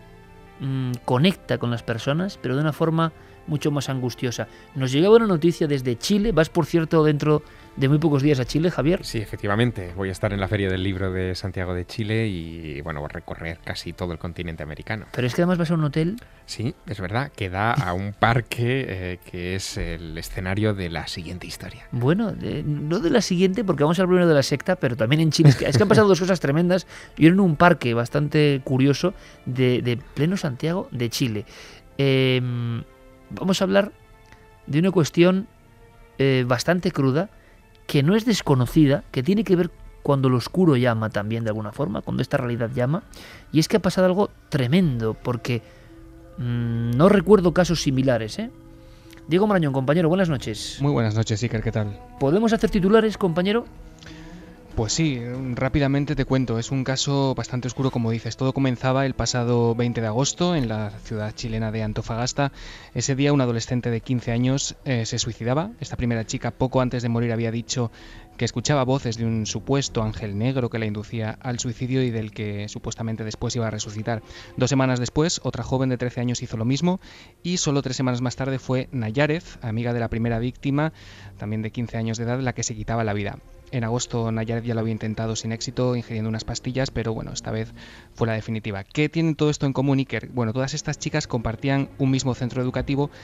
mmm, conecta con las personas, pero de una forma mucho más angustiosa. Nos llegaba una noticia desde Chile. Vas, por cierto, dentro de muy pocos días a Chile, Javier. Sí, efectivamente. Voy a estar en la Feria del Libro de Santiago de Chile y, bueno, voy a recorrer casi todo el continente americano. Pero es que además vas a un hotel. Sí, es verdad, que da a un parque eh, que es el escenario de la siguiente historia. Bueno, de, no de la siguiente, porque vamos a hablar primero de la secta, pero también en Chile. Es que, es que han pasado dos cosas tremendas. Yo en un parque bastante curioso de, de pleno Santiago de Chile. Eh... Vamos a hablar de una cuestión eh, bastante cruda, que no es desconocida, que tiene que ver cuando lo oscuro llama también de alguna forma, cuando esta realidad llama, y es que ha pasado algo tremendo, porque mmm, no recuerdo casos similares, ¿eh? Diego Marañón, compañero, buenas noches. Muy buenas noches, Iker, ¿qué tal? ¿Podemos hacer titulares, compañero? Pues sí, rápidamente te cuento, es un caso bastante oscuro como dices. Todo comenzaba el pasado veinte de agosto en la ciudad chilena de Antofagasta. Ese día un adolescente de quince años eh, se suicidaba. Esta primera chica poco antes de morir había dicho que escuchaba voces de un supuesto ángel negro que la inducía al suicidio y del que supuestamente después iba a resucitar. Dos semanas después, otra joven de trece años hizo lo mismo y solo tres semanas más tarde fue Nayarez, amiga de la primera víctima, también de quince años de edad, la que se quitaba la vida. En agosto Nayarez ya lo había intentado sin éxito, ingiriendo unas pastillas, pero bueno, esta vez fue la definitiva. ¿Qué tiene todo esto en común, Iker? Bueno, todas estas chicas compartían un mismo centro educativo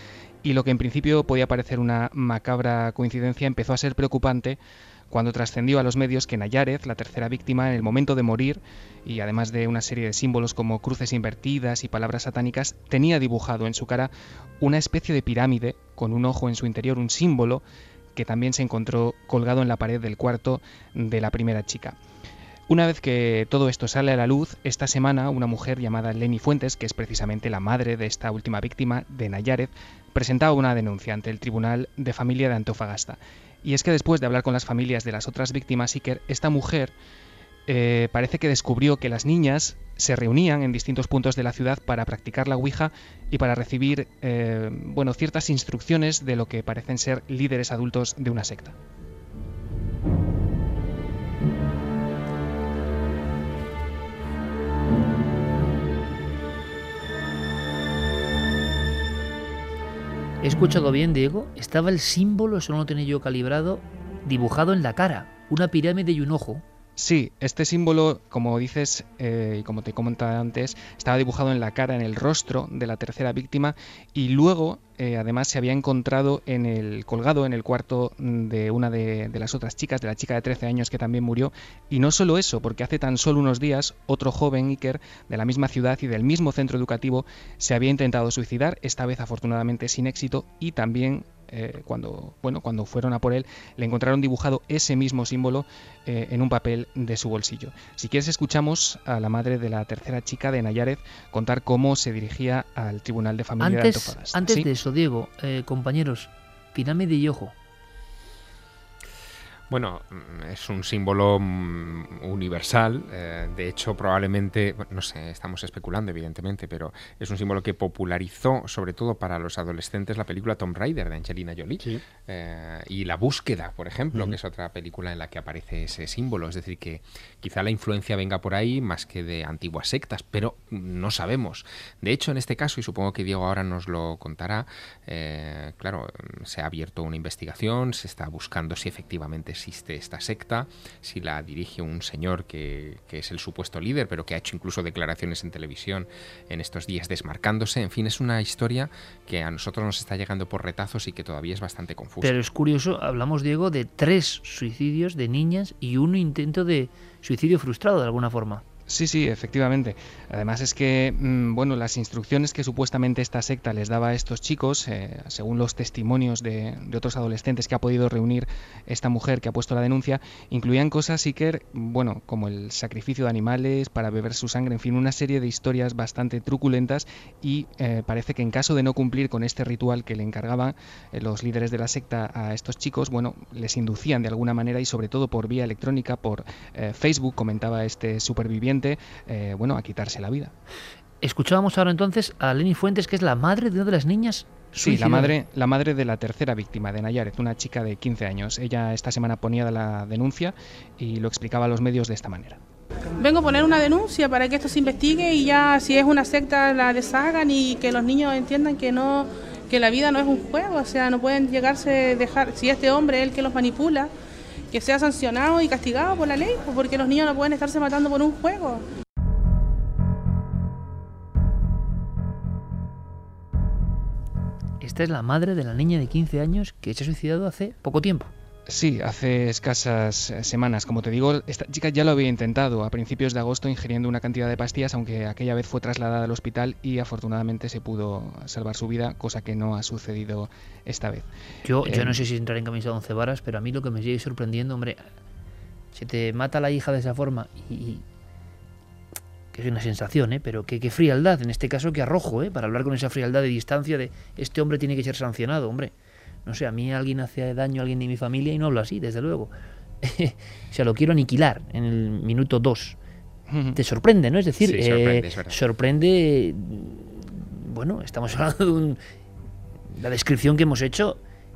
Y lo que en principio podía parecer una macabra coincidencia empezó a ser preocupante cuando trascendió a los medios que Nayarez, la tercera víctima, en el momento de morir, y además de una serie de símbolos como cruces invertidas y palabras satánicas, tenía dibujado en su cara una especie de pirámide con un ojo en su interior, un símbolo que también se encontró colgado en la pared del cuarto de la primera chica. Una vez que todo esto sale a la luz, esta semana una mujer llamada Lenny Fuentes, que es precisamente la madre de esta última víctima, de Nayarez, presentaba una denuncia ante el Tribunal de Familia de Antofagasta. Y es que después de hablar con las familias de las otras víctimas, Iker, esta mujer eh, parece que descubrió que las niñas se reunían en distintos puntos de la ciudad para practicar la Ouija y para recibir eh, bueno, ciertas instrucciones de lo que parecen ser líderes adultos de una secta. ¿He escuchado bien, Diego? Estaba el símbolo, eso no lo tenía yo calibrado, dibujado en la cara, una pirámide y un ojo. Sí, este símbolo, como dices eh, y como te comentaba antes, estaba dibujado en la cara, en el rostro de la tercera víctima, y luego eh, además se había encontrado en el colgado en el cuarto de una de, de las otras chicas, de la chica de trece años que también murió. Y no solo eso, porque hace tan solo unos días otro joven, Iker, de la misma ciudad y del mismo centro educativo, se había intentado suicidar, esta vez afortunadamente sin éxito, y también Eh, cuando, bueno, cuando fueron a por él, le encontraron dibujado ese mismo símbolo eh, en un papel de su bolsillo. Si quieres, escuchamos a la madre de la tercera chica, de Nayarez, contar cómo se dirigía al Tribunal de Familia antes, de Antofagasta. Antes ¿Sí? de eso, Diego, eh, compañeros, pirámide y ojo. Bueno, es un símbolo universal, eh, de hecho probablemente, no sé, estamos especulando evidentemente, pero es un símbolo que popularizó sobre todo para los adolescentes la película Tomb Raider de Angelina Jolie, sí. eh, y La Búsqueda, por ejemplo, uh-huh. que es otra película en la que aparece ese símbolo, es decir que quizá la influencia venga por ahí más que de antiguas sectas, pero no sabemos. De hecho, en este caso, y supongo que Diego ahora nos lo contará, eh, claro, se ha abierto una investigación, se está buscando si efectivamente existe esta secta, si la dirige un señor que, que es el supuesto líder, pero que ha hecho incluso declaraciones en televisión en estos días desmarcándose. En fin, es una historia que a nosotros nos está llegando por retazos y que todavía es bastante confusa. Pero es curioso, hablamos, Diego, de tres suicidios de niñas y un intento de suicidio frustrado de alguna forma. Sí, sí, efectivamente. Además es que, mmm, bueno, las instrucciones que supuestamente esta secta les daba a estos chicos, eh, según los testimonios de, de otros adolescentes que ha podido reunir esta mujer que ha puesto la denuncia, incluían cosas, Iker, bueno, como el sacrificio de animales para beber su sangre, en fin, una serie de historias bastante truculentas, y eh, parece que en caso de no cumplir con este ritual que le encargaban eh, los líderes de la secta a estos chicos, bueno, les inducían de alguna manera, y sobre todo por vía electrónica, por eh, Facebook, comentaba este superviviente, Eh, bueno, a quitarse la vida. Escuchábamos ahora entonces a Lenny Fuentes, que es la madre de una de las niñas. Sí, la madre, la madre de la tercera víctima, de Nayarez, una chica de quince años. Ella esta semana ponía la denuncia y lo explicaba a los medios de esta manera. Vengo a poner una denuncia para que esto se investigue y ya, si es una secta, la deshagan y que los niños entiendan que no, que la vida no es un juego, o sea, no pueden llegarse, dejar, si este hombre es el que los manipula, que sea sancionado y castigado por la ley, porque los niños no pueden estarse matando por un juego. Esta es la madre de la niña de quince años que se ha suicidado hace poco tiempo. Sí, hace escasas semanas. Como te digo, esta chica ya lo había intentado a principios de agosto ingiriendo una cantidad de pastillas, aunque aquella vez fue trasladada al hospital y afortunadamente se pudo salvar su vida, cosa que no ha sucedido esta vez. Yo, eh, yo no sé si entrar en camisa de once varas, pero a mí lo que me sigue sorprendiendo, hombre, se te mata la hija de esa forma y... y que es una sensación, ¿eh? Pero qué, qué frialdad, en este caso, qué arrojo, ¿eh? Para hablar con esa frialdad de distancia de este hombre tiene que ser sancionado, hombre. No sé, a mí alguien hace daño a alguien de mi familia y no hablo así, desde luego. O sea, lo quiero aniquilar en el minuto dos. Te sorprende, ¿no? Es decir, sí, sorprende, eh, es verdad. sorprende... Bueno, estamos hablando de un, la descripción que hemos hecho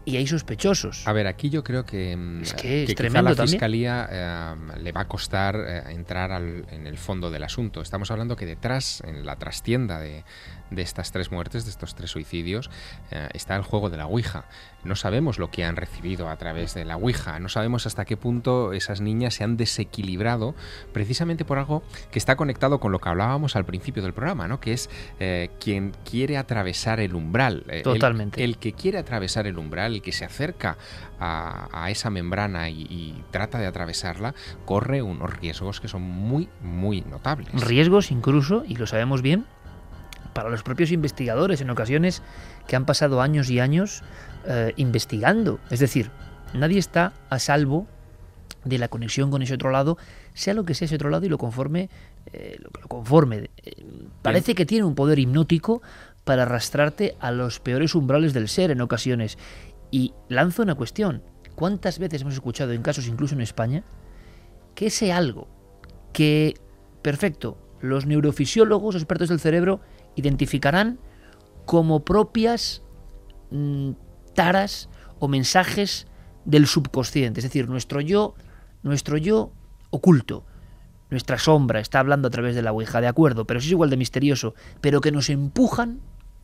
y hay sospechosos. A ver, aquí yo creo que, es que, que es quizá tremendo la también. Fiscalía eh, le va a costar eh, entrar al, en el fondo del asunto. Estamos hablando que detrás, en la trastienda de, de estas tres muertes, de estos tres suicidios, eh, está el juego de la Ouija. No sabemos lo que han recibido a través de la Ouija, no sabemos hasta qué punto esas niñas se han desequilibrado precisamente por algo que está conectado con lo que hablábamos al principio del programa, ¿no? Que es eh, quien quiere atravesar el umbral. Eh, Totalmente. El, el que quiere atravesar el umbral, el que se acerca a, a esa membrana y, y trata de atravesarla, corre unos riesgos que son muy, muy notables. Riesgos incluso, y lo sabemos bien, para los propios investigadores en ocasiones que han pasado años y años eh, investigando. Es decir, nadie está a salvo de la conexión con ese otro lado, sea lo que sea ese otro lado y lo conforme, eh, lo, lo conforme. Eh, parece que tiene un poder hipnótico para arrastrarte a los peores umbrales del ser en ocasiones. Y lanzo una cuestión. ¿Cuántas veces hemos escuchado, en casos incluso en España, que ese algo que, perfecto, los neurofisiólogos, expertos del cerebro, identificarán como propias mmm, taras o mensajes del subconsciente? Es decir, nuestro yo, nuestro yo oculto, nuestra sombra está hablando a través de la Ouija, de acuerdo, pero eso es igual de misterioso, pero que nos empujan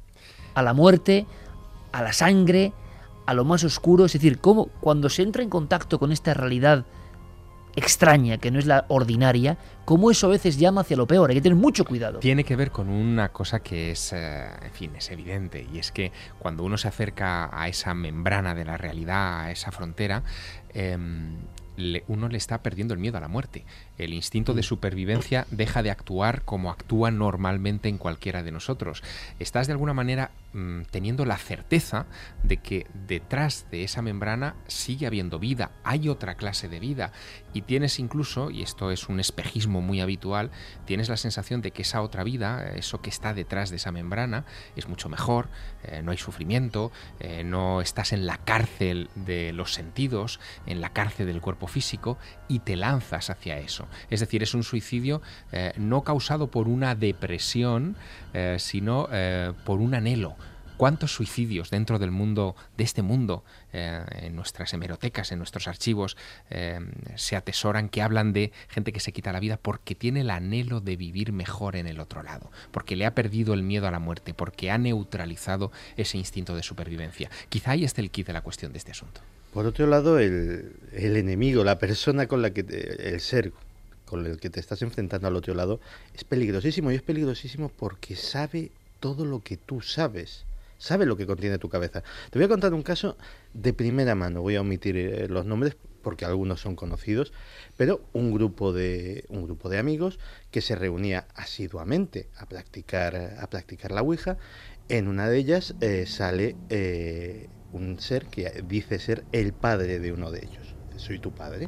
a la muerte, a la sangre, a lo más oscuro. Es decir, cómo cuando se entra en contacto con esta realidad extraña, que no es la ordinaria, cómo eso a veces llama hacia lo peor. Hay que tener mucho cuidado. Tiene que ver con una cosa que es, eh, en fin, es evidente, y es que cuando uno se acerca a esa membrana de la realidad, a esa frontera, eh, le, uno le está perdiendo el miedo a la muerte. El instinto de supervivencia deja de actuar como actúa normalmente en cualquiera de nosotros. Estás de alguna manera mmm, teniendo la certeza de que detrás de esa membrana sigue habiendo vida, hay otra clase de vida, y tienes incluso, y esto es un espejismo muy habitual, tienes la sensación de que esa otra vida, eso que está detrás de esa membrana, es mucho mejor, eh, no hay sufrimiento, eh, no estás en la cárcel de los sentidos, en la cárcel del cuerpo físico, y te lanzas hacia eso. Es decir, es un suicidio eh, no causado por una depresión, eh, sino eh, por un anhelo. ¿Cuántos suicidios dentro del mundo, de este mundo, eh, en nuestras hemerotecas, en nuestros archivos, eh, se atesoran, que hablan de gente que se quita la vida porque tiene el anhelo de vivir mejor en el otro lado, porque le ha perdido el miedo a la muerte, porque ha neutralizado ese instinto de supervivencia? Quizá ahí esté el quid de la cuestión de este asunto. Por otro lado, el, el enemigo, la persona con la que te, el ser con el que te estás enfrentando al otro lado, es peligrosísimo, y es peligrosísimo porque sabe todo lo que tú sabes. Sabe lo que contiene tu cabeza. Te voy a contar un caso de primera mano. Voy a omitir eh, los nombres porque algunos son conocidos, pero un grupo de un grupo de amigos que se reunía asiduamente a practicar a practicar la Ouija. En una de ellas eh, sale eh, un ser que dice ser el padre de uno de ellos. Soy tu padre.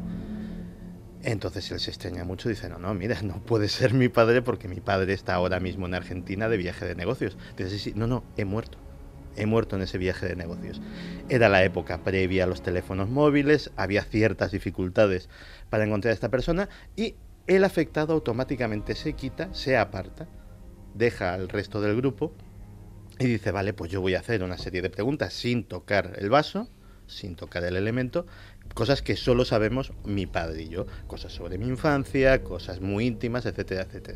Entonces él se extraña mucho, dice, no, no, mira, no puede ser mi padre porque mi padre está ahora mismo en Argentina de viaje de negocios. Dice, sí, sí, no, no, he muerto. He muerto en ese viaje de negocios. Era la época previa a los teléfonos móviles, había ciertas dificultades para encontrar a esta persona, y el afectado automáticamente se quita, se aparta, deja al resto del grupo y dice, vale, pues yo voy a hacer una serie de preguntas sin tocar el vaso, sin tocar el elemento, cosas que solo sabemos mi padre y yo, cosas sobre mi infancia, cosas muy íntimas, etcétera, etcétera.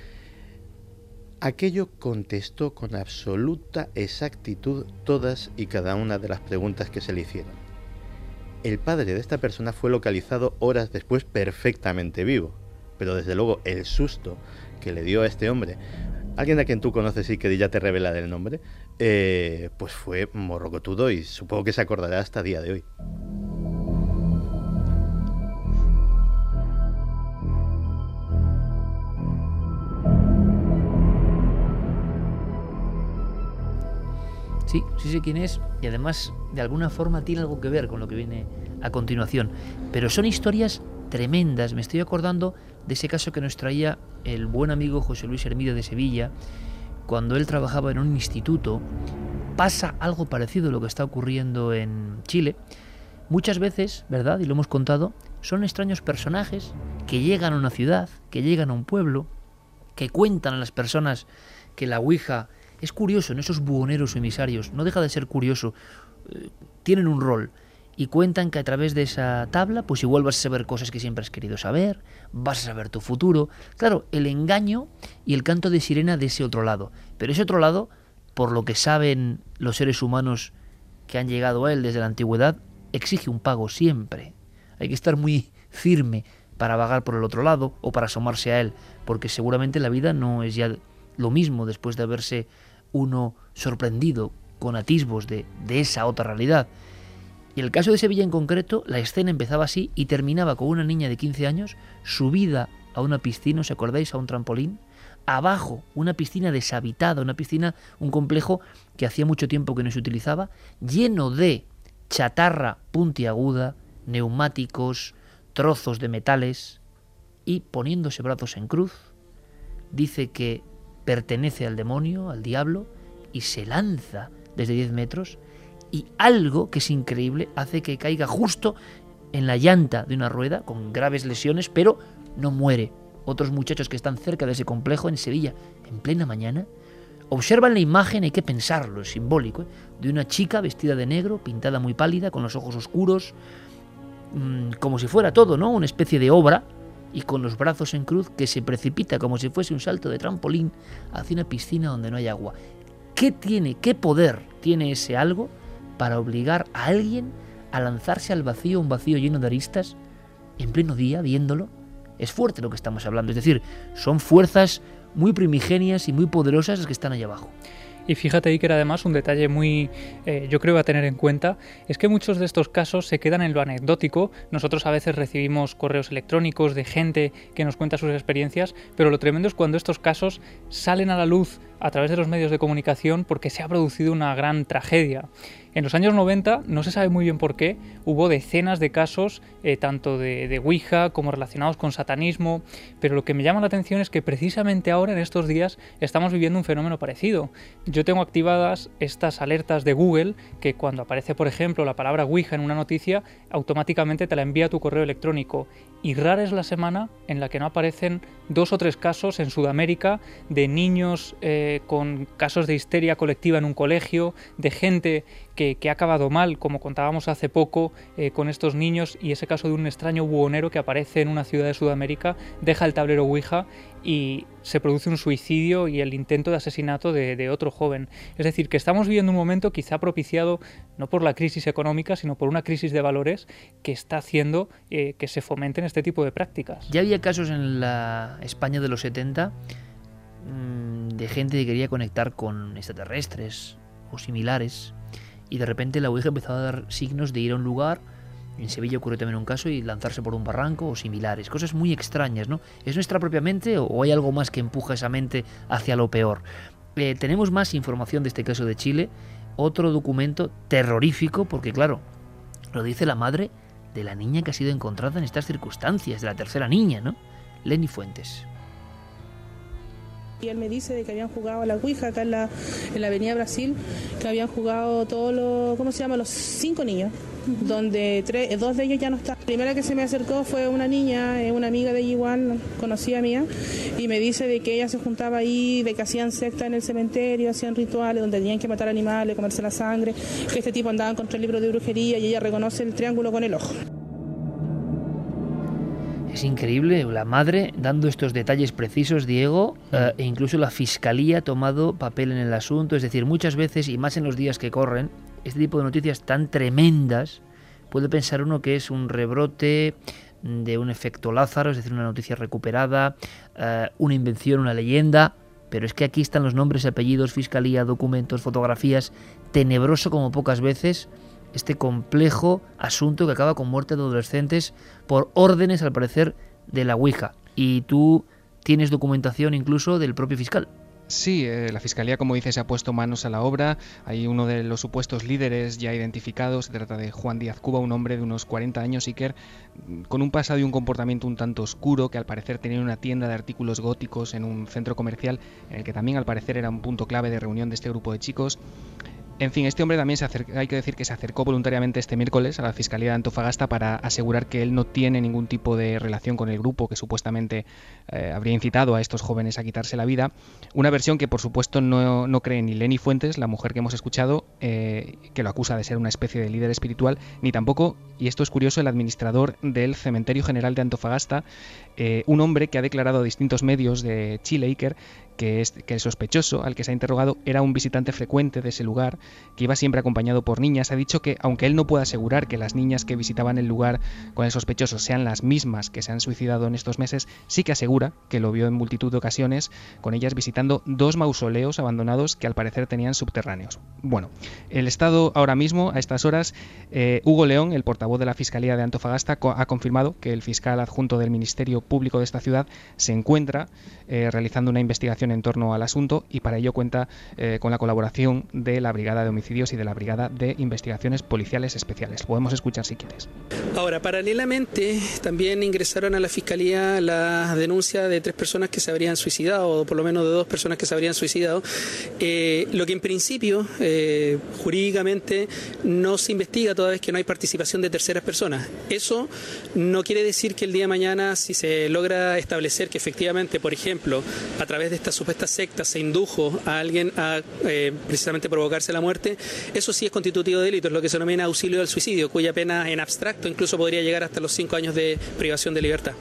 Aquello contestó con absoluta exactitud todas y cada una de las preguntas que se le hicieron. El padre de esta persona fue localizado horas después perfectamente vivo, pero desde luego el susto que le dio a este hombre, alguien a quien tú conoces y que ya te revela el nombre, eh, pues fue morrocotudo, y supongo que se acordará hasta el día de hoy. Sí, sí sé quién es, y además de alguna forma tiene algo que ver con lo que viene a continuación. Pero son historias tremendas. Me estoy acordando de ese caso que nos traía el buen amigo José Luis Hermida de Sevilla, cuando él trabajaba en un instituto. Pasa algo parecido a lo que está ocurriendo en Chile. Muchas veces, ¿verdad?, y lo hemos contado, son extraños personajes que llegan a una ciudad, que llegan a un pueblo, que cuentan a las personas que la Ouija... Es curioso, en esos buhoneros o emisarios, no deja de ser curioso eh, tienen un rol y cuentan que a través de esa tabla pues igual vas a saber cosas que siempre has querido saber, vas a saber tu futuro. Claro, el engaño y el canto de sirena de ese otro lado. Pero ese otro lado, por lo que saben los seres humanos que han llegado a él desde la antigüedad, exige un pago siempre. Hay que estar muy firme para vagar por el otro lado o para asomarse a él, porque seguramente la vida no es ya lo mismo después de haberse uno sorprendido con atisbos de, de esa otra realidad. Y en el caso de Sevilla en concreto, la escena empezaba así y terminaba con una niña de quince años subida a una piscina, ¿os acordáis? A un trampolín. Abajo, una piscina deshabitada, una piscina, un complejo que hacía mucho tiempo que no se utilizaba, lleno de chatarra puntiaguda, neumáticos, trozos de metales, y poniéndose brazos en cruz, dice que pertenece al demonio, al diablo, y se lanza desde diez metros, y algo que es increíble hace que caiga justo en la llanta de una rueda, con graves lesiones, pero no muere. Otros muchachos que están cerca de ese complejo en Sevilla, en plena mañana, observan la imagen, hay que pensarlo, es simbólico, ¿eh? de una chica vestida de negro, pintada muy pálida, con los ojos oscuros, mmm, como si fuera todo, ¿no? Una especie de obra, y con los brazos en cruz, que se precipita como si fuese un salto de trampolín hacia una piscina donde no hay agua. ¿Qué tiene, qué poder tiene ese algo para obligar a alguien a lanzarse al vacío, un vacío lleno de aristas, en pleno día, viéndolo? Es fuerte lo que estamos hablando, es decir, son fuerzas muy primigenias y muy poderosas las que están allá abajo. Y fíjate ahí que era además un detalle muy, eh, yo creo, a tener en cuenta, es que muchos de estos casos se quedan en lo anecdótico. Nosotros a veces recibimos correos electrónicos de gente que nos cuenta sus experiencias, pero lo tremendo es cuando estos casos salen a la luz a través de los medios de comunicación porque se ha producido una gran tragedia. En los años noventa, no se sabe muy bien por qué, hubo decenas de casos, eh, tanto de, de Ouija como relacionados con satanismo, pero lo que me llama la atención es que precisamente ahora, en estos días, estamos viviendo un fenómeno parecido. Yo tengo activadas estas alertas de Google, que cuando aparece, por ejemplo, la palabra Ouija en una noticia, automáticamente te la envía a tu correo electrónico. Y rara es la semana en la que no aparecen dos o tres casos en Sudamérica de niños eh, con casos de histeria colectiva en un colegio, de gente que, que ha acabado mal, como contábamos hace poco eh, con estos niños, y ese caso de un extraño buhonero que aparece en una ciudad de Sudamérica, deja el tablero Ouija y se produce un suicidio y el intento de asesinato de, de otro joven. Es decir, que estamos viviendo un momento quizá propiciado no por la crisis económica, sino por una crisis de valores que está haciendo eh, que se fomenten este tipo de prácticas. Ya había casos en la España de los setenta mmm, de gente que quería conectar con extraterrestres o similares, y de repente la Ouija empezó a dar signos de ir a un lugar. En Sevilla ocurrió también un caso y lanzarse por un barranco o similares, cosas muy extrañas, ¿no? ¿Es nuestra propia mente o hay algo más que empuja esa mente hacia lo peor? Eh, tenemos más información de este caso de Chile, otro documento terrorífico, porque claro, lo dice la madre de la niña que ha sido encontrada en estas circunstancias, de la tercera niña, ¿no? Lenny Fuentes. Y él me dice de que habían jugado a la Ouija acá en la, en la Avenida Brasil, que habían jugado todos los, ¿cómo se llama? Los cinco niños, uh-huh. donde tres, dos de ellos ya no están. La primera que se me acercó fue una niña, una amiga de ella igual, conocida mía, y me dice de que ella se juntaba ahí, de que hacían secta en el cementerio, hacían rituales donde tenían que matar animales, comerse la sangre, que este tipo andaba contra el libro de brujería y ella reconoce el triángulo con el ojo. Es increíble, la madre dando estos detalles precisos, Diego, eh, e incluso la fiscalía ha tomado papel en el asunto. Es decir, muchas veces, y más en los días que corren, este tipo de noticias tan tremendas, puede pensar uno que es un rebrote de un efecto Lázaro, es decir, una noticia recuperada, eh, una invención, una leyenda, pero es que aquí están los nombres, apellidos, fiscalía, documentos, fotografías, tenebroso como pocas veces. Este complejo asunto que acaba con muerte de adolescentes por órdenes, al parecer, de la Ouija. Y tú tienes documentación incluso del propio fiscal. Sí, eh, la Fiscalía, como dice, se ha puesto manos a la obra. Hay uno de los supuestos líderes ya identificados. Se trata de Juan Díaz Cuba, un hombre de unos cuarenta años, Iker, con un pasado y un comportamiento un tanto oscuro, que al parecer tenía una tienda de artículos góticos en un centro comercial, en el que también al parecer era un punto clave de reunión de este grupo de chicos. En fin, este hombre también se acerca, hay que decir que se acercó voluntariamente este miércoles a la Fiscalía de Antofagasta para asegurar que él no tiene ningún tipo de relación con el grupo que supuestamente eh, habría incitado a estos jóvenes a quitarse la vida. Una versión que por supuesto no, no cree ni Leni Fuentes, la mujer que hemos escuchado, eh, que lo acusa de ser una especie de líder espiritual, ni tampoco, y esto es curioso, el administrador del Cementerio General de Antofagasta, eh, un hombre que ha declarado a distintos medios de Chile, Iker, que, es, que el sospechoso al que se ha interrogado era un visitante frecuente de ese lugar, que iba siempre acompañado por niñas. Ha dicho que, aunque él no puede asegurar que las niñas que visitaban el lugar con el sospechoso sean las mismas que se han suicidado en estos meses, sí que asegura que lo vio en multitud de ocasiones, con ellas visitando dos mausoleos abandonados que al parecer tenían subterráneos. Bueno, el estado ahora mismo, a estas horas, eh, Hugo León, el portavoz de la Fiscalía de Antofagasta, co- ha confirmado que el fiscal adjunto del Ministerio Público de esta ciudad se encuentra eh, realizando una investigación en torno al asunto, y para ello cuenta eh, con la colaboración de la Brigada de Homicidios y de la Brigada de Investigaciones Policiales Especiales. Podemos escuchar si quieres. Ahora, paralelamente, también ingresaron a la Fiscalía la denuncia de tres personas que se habrían suicidado, o por lo menos de dos personas que se habrían suicidado, eh, lo que en principio, eh, jurídicamente, no se investiga toda vez que no hay participación de terceras personas. Eso no quiere decir que el día de mañana, si se logra establecer que efectivamente, por ejemplo, a través de esta supuesta secta se indujo a alguien a eh, precisamente provocarse la muerte, eso sí es constitutivo de delito, es lo que se denomina auxilio al suicidio, cuya pena en abstracto incluso podría llegar hasta los cinco años de privación de libertad.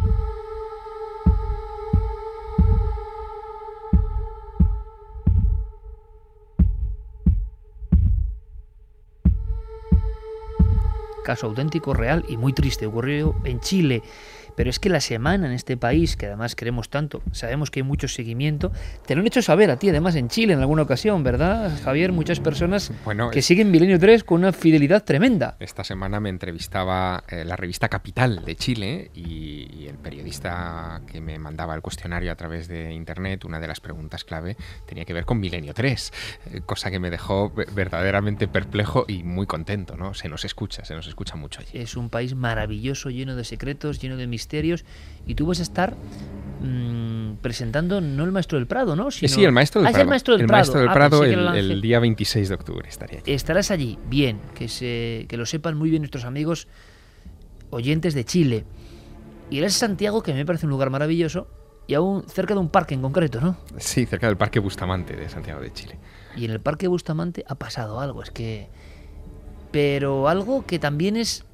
Caso auténtico, real y muy triste, ocurrió en Chile. Pero es que la semana en este país, que además queremos tanto, sabemos que hay mucho seguimiento, te lo han hecho saber a ti, además en Chile en alguna ocasión, ¿verdad, Javier? Muchas personas bueno, que es... siguen Milenio tres con una fidelidad tremenda. Esta semana me entrevistaba eh, la revista Capital de Chile y, y el periodista que me mandaba el cuestionario a través de internet, una de las preguntas clave tenía que ver con Milenio tres, eh, cosa que me dejó verdaderamente perplejo y muy contento, ¿no? Se nos escucha, se nos escucha mucho allí. Es un país maravilloso, lleno de secretos, lleno de misterios. Misterios, y tú vas a estar mmm, presentando no el Maestro del Prado, ¿no? Sino... Sí, el Maestro del ah, Prado. El Maestro del el Prado, Maestro del ah, Prado el, el, el día veintiséis de octubre estaría allí. Estarás allí, bien, que, se, que lo sepan muy bien nuestros amigos oyentes de Chile. Irás a Santiago, que me parece un lugar maravilloso, y aún cerca de un parque en concreto, ¿no? Sí, cerca del Parque Bustamante de Santiago de Chile. Y en el Parque Bustamante ha pasado algo, es que... Pero algo que también es...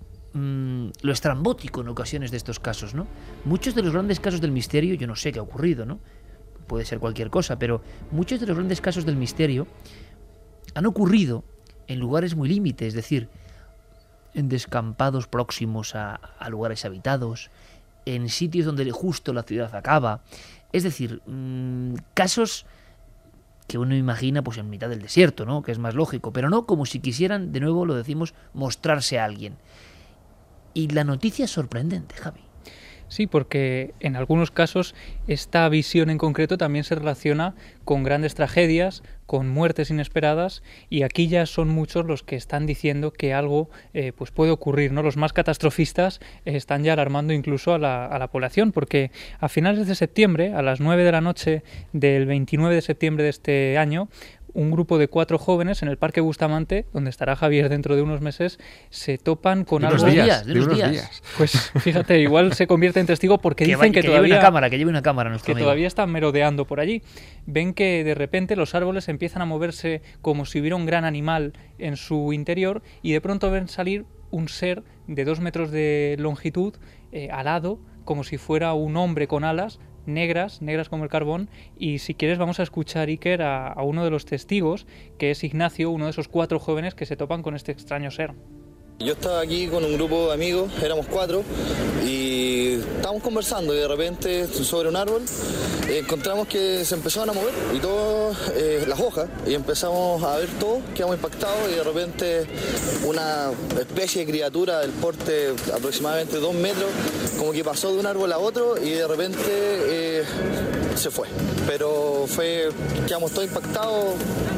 lo estrambótico en ocasiones de estos casos, ¿no? Muchos de los grandes casos del misterio, yo no sé qué ha ocurrido, ¿no? Puede ser cualquier cosa, pero muchos de los grandes casos del misterio han ocurrido en lugares muy límites, es decir, en descampados próximos a, a lugares habitados, en sitios donde justo la ciudad acaba, es decir, mmm, casos que uno imagina pues en mitad del desierto, ¿no? Que es más lógico, pero no como si quisieran, de nuevo lo decimos, mostrarse a alguien. Y la noticia es sorprendente, Javi. Sí, porque en algunos casos esta visión en concreto también se relaciona con grandes tragedias, con muertes inesperadas, y aquí ya son muchos los que están diciendo que algo eh, pues puede ocurrir, ¿no? Los más catastrofistas eh, están ya alarmando incluso a la, a la población, porque a finales de septiembre, a las nueve de la noche del veintinueve de septiembre de este año, un grupo de cuatro jóvenes en el Parque Bustamante, donde estará Javier dentro de unos meses, se topan con de algo... De unos días, de unos días. días. Pues fíjate, igual se convierte en testigo porque que dicen vaya, que, que todavía... Lleve una cámara, que lleve una cámara nuestro Que amigo. todavía están merodeando por allí. Ven que de repente los árboles empiezan a moverse como si hubiera un gran animal en su interior, y de pronto ven salir un ser de dos metros de longitud, eh, alado, como si fuera un hombre con alas, negras, negras como el carbón, y si quieres vamos a escuchar, Iker, a, a uno de los testigos, que es Ignacio, uno de esos cuatro jóvenes que se topan con este extraño ser. Yo estaba aquí con un grupo de amigos, éramos cuatro, y estábamos conversando y de repente sobre un árbol eh, encontramos que se empezaron a mover y todas eh, las hojas, y empezamos a ver todo, quedamos impactados, y de repente una especie de criatura del porte aproximadamente dos metros, como que pasó de un árbol a otro y de repente eh, se fue. Pero fue, quedamos todos impactados.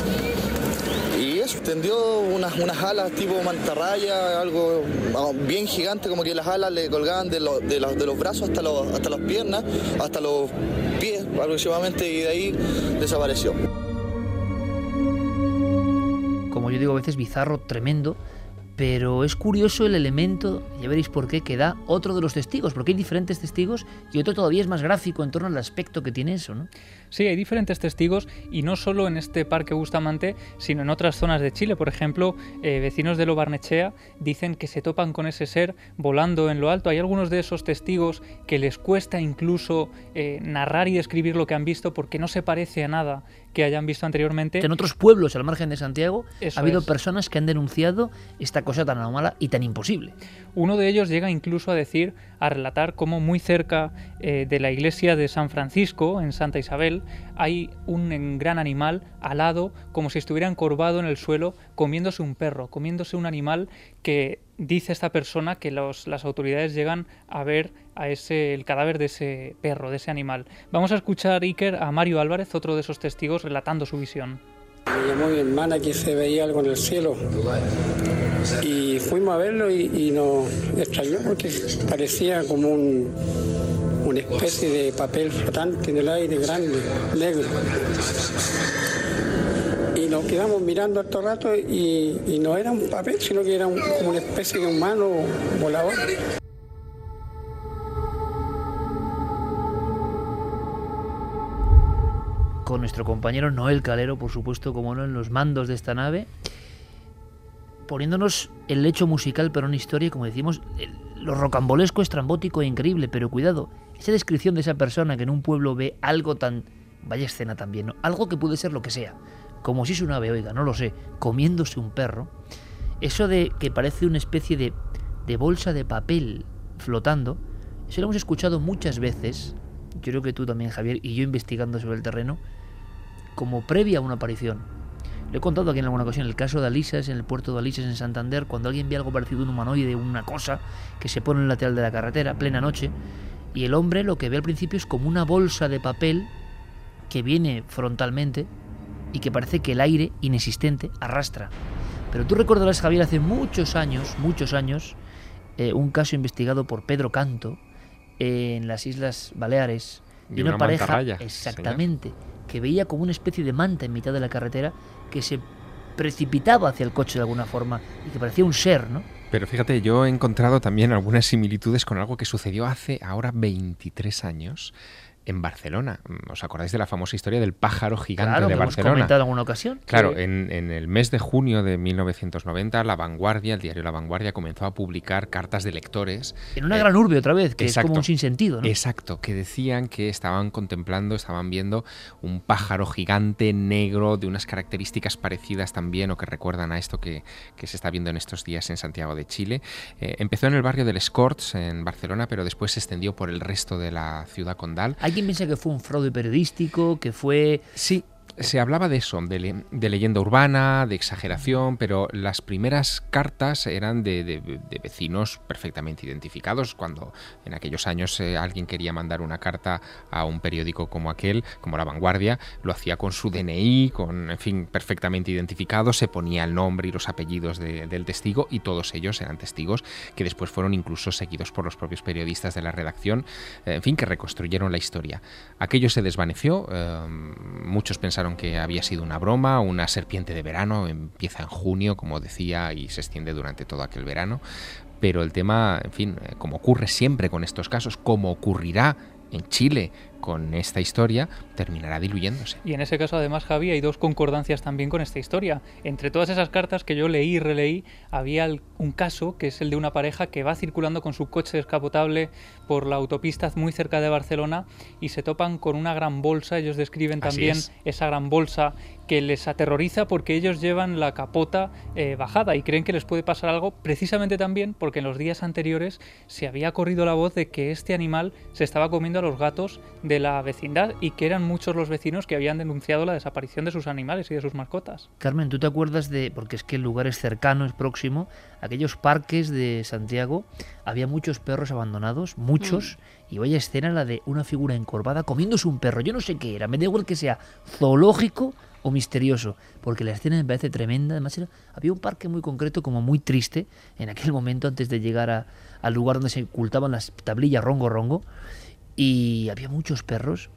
Y eso, tendió unas, unas alas tipo mantarraya, algo bien gigante, como que las alas le colgaban de, lo, de, los, de los brazos hasta, los, hasta las piernas, hasta los pies aproximadamente, y de ahí desapareció. como yo digo a veces, bizarro, tremendo. Pero es curioso el elemento, ya veréis por qué, que da otro de los testigos, porque hay diferentes testigos y otro todavía es más gráfico en torno al aspecto que tiene eso, ¿no? Sí, hay diferentes testigos y no solo en este Parque Bustamante, sino en otras zonas de Chile. Por ejemplo, eh, vecinos de Lo Barnechea dicen que se topan con ese ser volando en lo alto. Hay algunos de esos testigos que les cuesta incluso eh, narrar y describir lo que han visto porque no se parece a nada que hayan visto anteriormente. Que en otros pueblos al margen de Santiago Eso ha habido es. personas que han denunciado esta cosa tan anómala y tan imposible. Uno de ellos llega incluso a decir, a relatar cómo muy cerca eh, de la iglesia de San Francisco, en Santa Isabel, hay un gran animal alado, como si estuviera encorvado en el suelo, comiéndose un perro, comiéndose un animal que dice esta persona que los, las autoridades llegan a ver a ese, el cadáver de ese perro, de ese animal. Vamos a escuchar, Iker, a Mario Álvarez, otro de esos testigos, relatando su visión. Me llamó mi hermana que se veía algo en el cielo y fuimos a verlo y, y nos extrañó porque parecía como un, una especie de papel flotante en el aire grande, negro. Y nos quedamos mirando harto rato y, y no era un papel, sino que era un, como una especie de humano volador. Con nuestro compañero Noel Calero, por supuesto, como no, en los mandos de esta nave, poniéndonos el lecho musical, pero en historia, como decimos, lo rocambolesco, estrambótico e increíble, pero cuidado, esa descripción de esa persona que en un pueblo ve algo tan... vaya escena también, ¿no? Algo que puede ser lo que sea, como si es un ave, oiga, no lo sé, comiéndose un perro, eso de que parece una especie de, de bolsa de papel flotando, eso lo hemos escuchado muchas veces, yo creo que tú también, Javier, y yo investigando sobre el terreno, como previa a una aparición. Lo he contado aquí en alguna ocasión, el caso de Alisas, en el puerto de Alisas, en Santander, cuando alguien ve algo parecido a un humanoide, una cosa que se pone en el lateral de la carretera, plena noche, y el hombre lo que ve al principio es como una bolsa de papel que viene frontalmente y que parece que el aire inexistente arrastra. Pero tú recordarás, Javier, hace muchos años, muchos años, eh, un caso investigado por Pedro Canto eh, en las Islas Baleares, de y una, una pareja, mantarraya, exactamente, señor, que veía como una especie de manta en mitad de la carretera que se precipitaba hacia el coche de alguna forma y que parecía un ser, ¿no? Pero fíjate, yo he encontrado también algunas similitudes con algo que sucedió hace ahora veintitrés años en Barcelona. ¿Os acordáis de la famosa historia del pájaro gigante claro, de que Barcelona? Hemos comentado en alguna ocasión. Claro, sí. en, en el mes de junio de mil novecientos noventa, La Vanguardia, el diario La Vanguardia, comenzó a publicar cartas de lectores. En una eh, gran urbe otra vez, que exacto, es como un sinsentido, ¿no? Exacto, que decían que estaban contemplando, estaban viendo un pájaro gigante negro de unas características parecidas también o que recuerdan a esto que, que se está viendo en estos días en Santiago de Chile. Eh, empezó en el barrio del Escorts, en Barcelona, pero después se extendió por el resto de la ciudad condal. Alguien piensa que fue un fraude periodístico, que fue... Sí, se hablaba de eso, de, le, de leyenda urbana, de exageración, pero las primeras cartas eran de, de, de vecinos perfectamente identificados. Cuando en aquellos años eh, alguien quería mandar una carta a un periódico como aquel, como La Vanguardia, lo hacía con su D N I, con, en fin, perfectamente identificado, se ponía el nombre y los apellidos de, del testigo y todos ellos eran testigos que después fueron incluso seguidos por los propios periodistas de la redacción, eh, en fin, que reconstruyeron la historia. Aquello se desvaneció, eh, muchos pensaron que había sido una broma, una serpiente de verano, empieza en junio, como decía, y se extiende durante todo aquel verano, pero el tema, en fin, como ocurre siempre con estos casos, como ocurrirá en Chile con esta historia, terminará diluyéndose. Y en ese caso, además, Javi, hay dos concordancias también con esta historia. Entre todas esas cartas que yo leí y releí, había un caso que es el de una pareja que va circulando con su coche descapotable por la autopista muy cerca de Barcelona y se topan con una gran bolsa. Ellos describen también esa gran bolsa que les aterroriza porque ellos llevan la capota eh, bajada y creen que les puede pasar algo, precisamente también porque en los días anteriores se había corrido la voz de que este animal se estaba comiendo a los gatos de la vecindad y que eran muchos los vecinos que habían denunciado la desaparición de sus animales y de sus mascotas. Carmen, ¿tú te acuerdas de, porque es que el lugar es cercano, es próximo, aquellos parques de Santiago, había muchos perros abandonados, muchos, mm. y vaya escena la de una figura encorvada comiéndose un perro? Yo no sé qué era, me da igual que sea zoológico o misterioso, porque la escena me parece tremenda. Además era, había un parque muy concreto, como muy triste, en aquel momento antes de llegar a, al lugar donde se ocultaban las tablillas rongo rongo, y había muchos perros.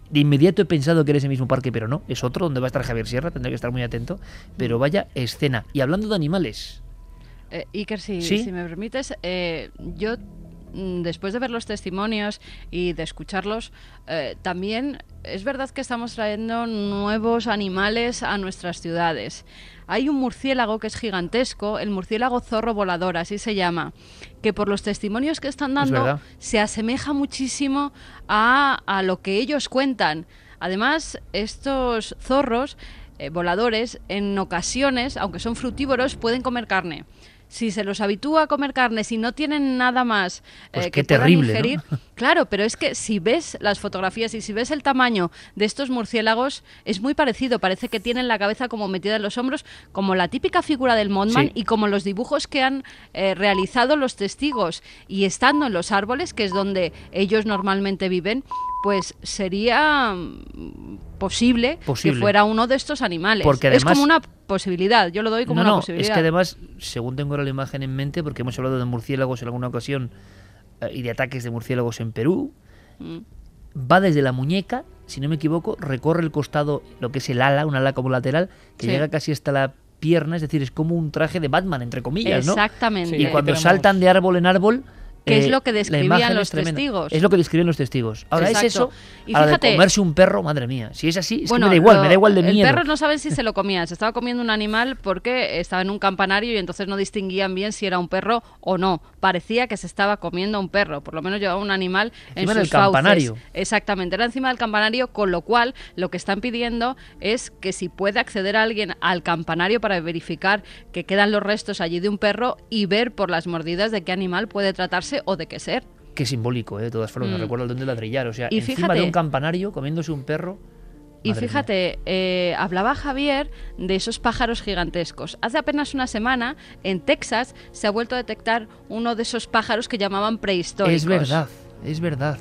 De inmediato he pensado que era ese mismo parque, pero no, es otro donde va a estar Javier Sierra, tendré que estar muy atento. Pero vaya escena. Y hablando de animales... Eh, Iker, si, ¿Sí? si me permites, eh, yo después de ver los testimonios y de escucharlos, eh, también es verdad que estamos trayendo nuevos animales a nuestras ciudades. Hay un murciélago que es gigantesco, el murciélago zorro volador, así se llama, que por los testimonios que están dando se asemeja muchísimo a, a lo que ellos cuentan. Además, estos zorros eh, voladores, en ocasiones, aunque son frutívoros, pueden comer carne. Si se los habitúa a comer carne, si no tienen nada más pues eh, qué que puedan terrible, ingerir, ¿no? Claro, pero es que si ves las fotografías y si ves el tamaño de estos murciélagos, es muy parecido. Parece que tienen la cabeza como metida en los hombros, como la típica figura del Mothman, sí. Y como los dibujos que han eh, realizado los testigos. Y estando en los árboles, que es donde ellos normalmente viven, pues sería posible, posible. que fuera uno de estos animales. Porque además, es como una posibilidad, yo lo doy como no, una no, posibilidad. Es que además, según tengo ahora la imagen en mente, porque hemos hablado de murciélagos en alguna ocasión eh, y de ataques de murciélagos en Perú, mm. va desde la muñeca, si no me equivoco, recorre el costado, lo que es el ala, un ala como lateral, que sí. llega casi hasta la pierna, es decir, es como un traje de Batman, entre comillas, ¿no? Exactamente. Y sí, cuando saltan de árbol en árbol... Que eh, es lo que describían los es testigos. Es lo que describían los testigos. Ahora Exacto. es eso, y ahora fíjate, de comerse un perro, madre mía. Si es así, es bueno, que me da igual, lo, me da igual de el miedo. El perro no saben si se lo comía, se estaba comiendo un animal porque estaba en un campanario y entonces no distinguían bien si era un perro o no. Parecía que se estaba comiendo un perro, por lo menos llevaba un animal encima en sus del campanario. fauces. Exactamente, era encima del campanario, con lo cual lo que están pidiendo es que si puede acceder alguien al campanario para verificar que quedan los restos allí de un perro y ver por las mordidas de qué animal puede tratarse o de qué ser. Qué simbólico, ¿eh? De todas formas, mm. me recuerdo el don de ladrillar. O sea, y encima fíjate, de un campanario comiéndose un perro. Y fíjate, eh, hablaba Javier de esos pájaros gigantescos. Hace apenas una semana, en Texas, se ha vuelto a detectar uno de esos pájaros que llamaban prehistóricos. Es verdad, es verdad.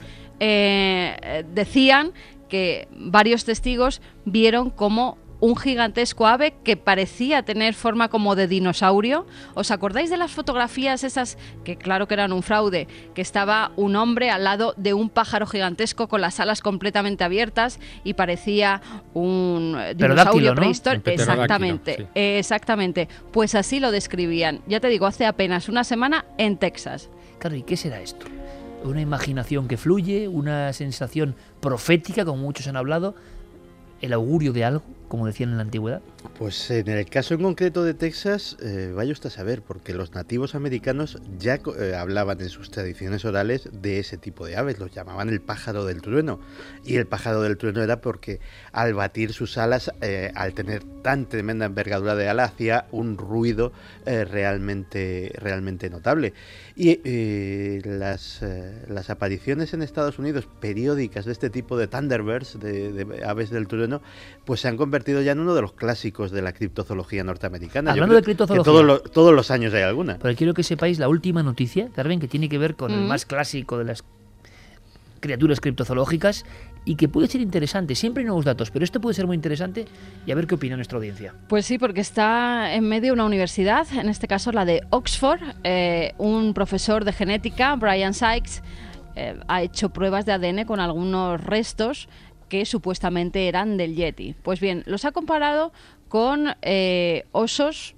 Eh, decían que varios testigos vieron cómo un gigantesco ave que parecía tener forma como de dinosaurio. ¿Os acordáis de las fotografías esas, que claro que eran un fraude, que estaba un hombre al lado de un pájaro gigantesco con las alas completamente abiertas y parecía un dinosaurio prehistórico? Exactamente, sí. exactamente. Pues así lo describían. Ya te digo, hace apenas una semana en Texas. Claro, ¿y qué será esto? ¿Una imaginación que fluye? ¿Una sensación profética, como muchos han hablado? ¿El augurio de algo, como decían en la antigüedad? Pues en el caso en concreto de Texas, eh, vaya usted a saber, porque los nativos americanos ya eh, hablaban en sus tradiciones orales de ese tipo de aves, los llamaban el pájaro del trueno. Y el pájaro del trueno era porque al batir sus alas, eh, al tener tan tremenda envergadura de ala, hacía un ruido eh, realmente, realmente notable. Y eh, las, eh, las apariciones en Estados Unidos periódicas de este tipo de Thunderbirds, de, de aves del trueno, pues se han convertido ya en uno de los clásicos de la criptozoología norteamericana. Hablando de criptozoología, que todos, los, todos los años hay alguna. Pero quiero que sepáis la última noticia, Carmen, que tiene que ver con mm. el más clásico de las criaturas criptozoológicas y que puede ser interesante. Siempre hay nuevos datos, pero esto puede ser muy interesante y a ver qué opina nuestra audiencia. Pues sí, porque está en medio una universidad, en este caso la de Oxford. Eh, un profesor de genética, Brian Sykes, eh, ha hecho pruebas de A D N con algunos restos que supuestamente eran del Yeti. Pues bien, los ha comparado con eh, osos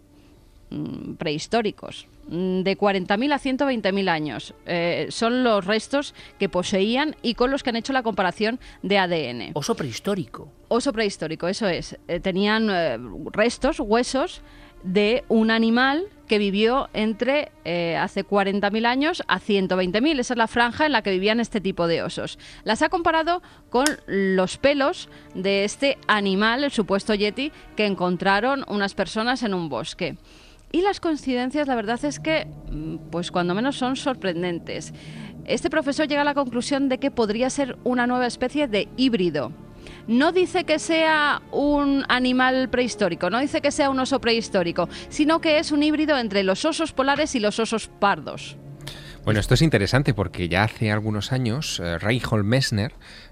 mmm, prehistóricos, de cuarenta mil a ciento veinte mil años. Eh, son los restos que poseían y con los que han hecho la comparación de A D N. Oso prehistórico. Oso prehistórico, eso es. Eh, tenían eh, restos, huesos de un animal que vivió entre eh, hace cuarenta mil años a ciento veinte mil. Esa es la franja en la que vivían este tipo de osos. Las ha comparado con los pelos de este animal, el supuesto Yeti, que encontraron unas personas en un bosque. Y las coincidencias, la verdad es que, pues cuando menos son sorprendentes. Este profesor llega a la conclusión de que podría ser una nueva especie de híbrido. No dice que sea un animal prehistórico, no dice que sea un oso prehistórico, sino que es un híbrido entre los osos polares y los osos pardos. Bueno, esto es interesante porque ya hace algunos años eh, Reinhold Messner,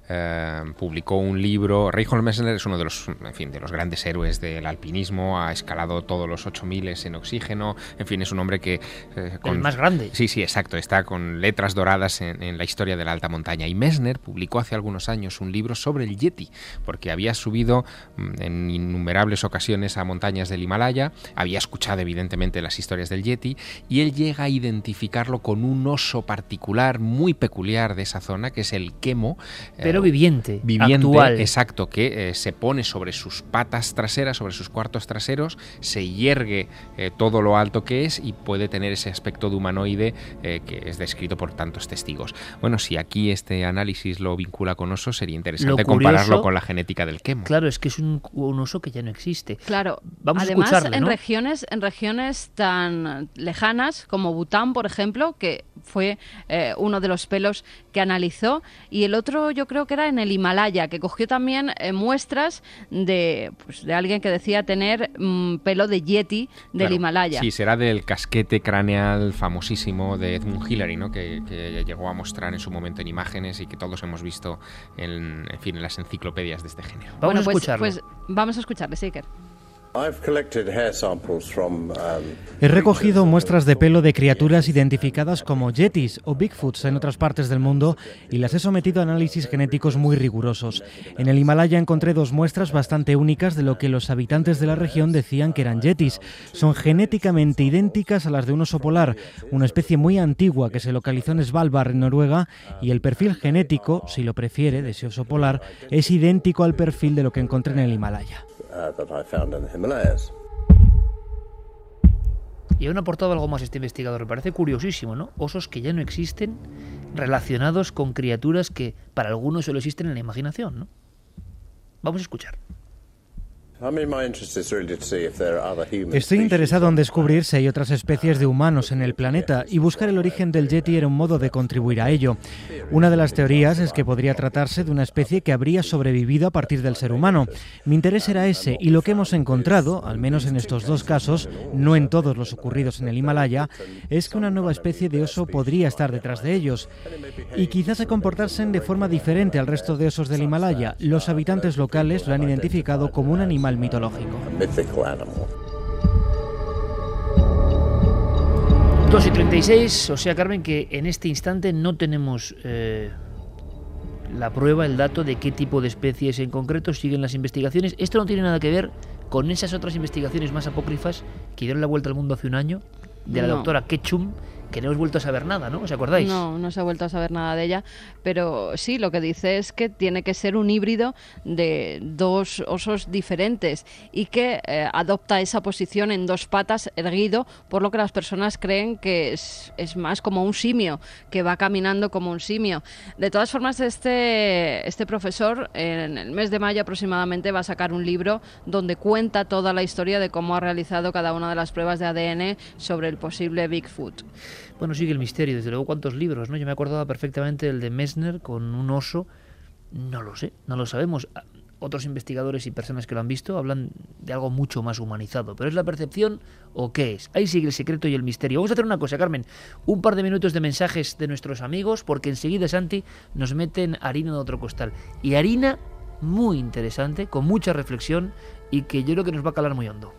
eh, publicó un libro. Reinhold Messner es uno de los, en fin, de los grandes héroes del alpinismo, ha escalado todos los ocho miles en oxígeno, en fin, es un hombre que... Eh, con, el más grande. Sí, sí, exacto, está con letras doradas en, en la historia de la alta montaña. Y Messner publicó hace algunos años un libro sobre el Yeti, porque había subido en innumerables ocasiones a montañas del Himalaya, había escuchado evidentemente las historias del Yeti, y él llega a identificarlo con un oso particular muy peculiar de esa zona, que es el quemo. Pero eh, viviente, viviente, actual. Exacto, que eh, se pone sobre sus patas traseras, sobre sus cuartos traseros, se yergue eh, todo lo alto que es y puede tener ese aspecto de humanoide eh, que es descrito por tantos testigos. Bueno, si aquí este análisis lo vincula con osos, sería interesante curioso, compararlo con la genética del quemo. Claro, es que es un, un oso que ya no existe. Claro, vamos además, a escucharle, en ¿no? regiones, en regiones tan lejanas como Bután, por ejemplo, que fue eh, uno de los pelos que analizó, y el otro yo creo que era en el Himalaya, que cogió también eh, muestras de, pues, de alguien que decía tener mmm, pelo de Yeti del claro, Himalaya. Sí, será del casquete craneal famosísimo de Edmund Hillary, ¿no? que, que llegó a mostrar en su momento en imágenes y que todos hemos visto en, en fin, en las enciclopedias de este género. Vamos bueno, a escucharlo. Pues, pues vamos a escucharle, sí, Iker. He recogido muestras de pelo de criaturas identificadas como yetis o Bigfoots en otras partes del mundo y las he sometido a análisis genéticos muy rigurosos. En el Himalaya encontré dos muestras bastante únicas de lo que los habitantes de la región decían que eran yetis. Son genéticamente idénticas a las de un oso polar, una especie muy antigua que se localizó en Svalbard, en Noruega, y el perfil genético, si lo prefiere, de ese oso polar, es idéntico al perfil de lo que encontré en el Himalaya. Uh, that I found in the Himalayas. Y aún ha aportado algo más este investigador, me parece curiosísimo, ¿no? Osos que ya no existen relacionados con criaturas que para algunos solo existen en la imaginación, ¿no? Vamos a escuchar. Estoy interesado en descubrir si hay otras especies de humanos en el planeta y buscar el origen del Yeti era un modo de contribuir a ello. Una de las teorías es que podría tratarse de una especie que habría sobrevivido a partir del ser humano. Mi interés era ese y lo que hemos encontrado, al menos en estos dos casos, no en todos los ocurridos en el Himalaya, es que una nueva especie de oso podría estar detrás de ellos y quizás se comportasen de forma diferente al resto de osos del Himalaya. Los habitantes locales lo han identificado como un animal mitológico. dos y treinta y seis, o sea, Carmen, que en este instante no tenemos eh, la prueba, el dato de qué tipo de especies en concreto siguen las investigaciones. Esto no tiene nada que ver con esas otras investigaciones más apócrifas que dieron la vuelta al mundo hace un año, de la No. doctora Ketchum, que no hemos vuelto a saber nada, ¿no? ¿Os acordáis? No, no se ha vuelto a saber nada de ella, pero sí, lo que dice es que tiene que ser un híbrido de dos osos diferentes y que eh, adopta esa posición en dos patas erguido, por lo que las personas creen que es, es más como un simio, que va caminando como un simio. De todas formas, este, este profesor en el mes de mayo aproximadamente va a sacar un libro donde cuenta toda la historia de cómo ha realizado cada una de las pruebas de A D N sobre el posible Bigfoot. Bueno, sigue el misterio, desde luego cuántos libros, ¿no? Yo me acordaba perfectamente del de Messner con un oso, no lo sé, no lo sabemos. Otros investigadores y personas que lo han visto hablan de algo mucho más humanizado, pero ¿es la percepción o qué es? Ahí sigue el secreto y el misterio. Vamos a hacer una cosa, Carmen, un par de minutos de mensajes de nuestros amigos, porque enseguida, Santi, nos meten harina de otro costal. Y harina muy interesante, con mucha reflexión y que yo creo que nos va a calar muy hondo.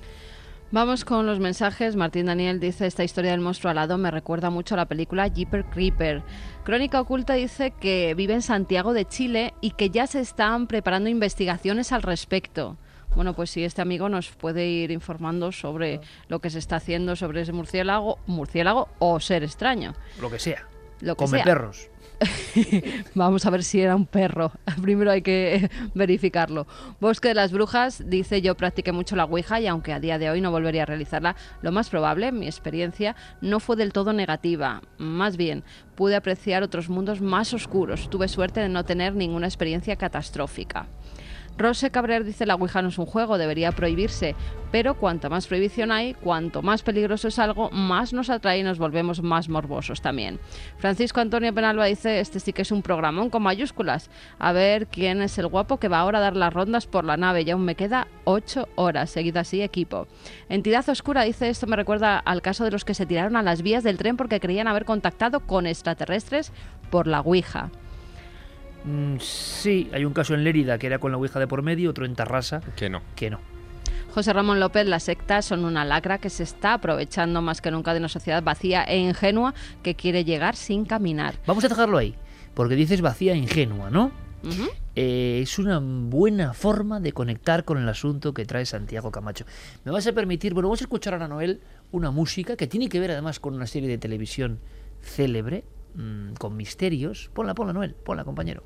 Vamos con los mensajes. Martín Daniel dice: esta historia del monstruo alado me recuerda mucho a la película Jeepers Creeper. Crónica Oculta dice que vive en Santiago de Chile y que ya se están preparando investigaciones al respecto. Bueno, pues si este amigo nos puede ir informando sobre lo que se está haciendo sobre ese murciélago, murciélago o ser extraño. Lo que sea. Lo que Come sea. perros. Vamos a ver si era un perro. Primero hay que verificarlo. Bosque de las Brujas dice: yo practiqué mucho la Ouija y aunque a día de hoy no volvería a realizarla, lo más probable, mi experiencia no fue del todo negativa. Más bien, pude apreciar otros mundos más oscuros. Tuve suerte de no tener ninguna experiencia catastrófica. Rose Cabrera dice: la Ouija no es un juego, debería prohibirse, pero cuanta más prohibición hay, cuanto más peligroso es algo, más nos atrae y nos volvemos más morbosos también. Francisco Antonio Penalba dice: este sí que es un programón con mayúsculas. A ver quién es el guapo que va ahora a dar las rondas por la nave, y aún me queda ocho horas. Seguid así, equipo. Entidad Oscura dice: esto me recuerda al caso de los que se tiraron a las vías del tren porque creían haber contactado con extraterrestres por la Ouija. Mm, sí, hay un caso en Lérida que era con la Ouija de por medio, otro en Tarrasa que no. Que no. José Ramón López, las sectas son una lacra que se está aprovechando más que nunca de una sociedad vacía e ingenua que quiere llegar sin caminar. Vamos a dejarlo ahí, porque dices vacía e ingenua, ¿no? Uh-huh. Eh, es una buena forma de conectar con el asunto que trae Santiago Camacho. Me vas a permitir, bueno, vamos a escuchar ahora, Noel, una música que tiene que ver además con una serie de televisión célebre, mmm, con misterios. Ponla, ponla, Noel, ponla, compañero.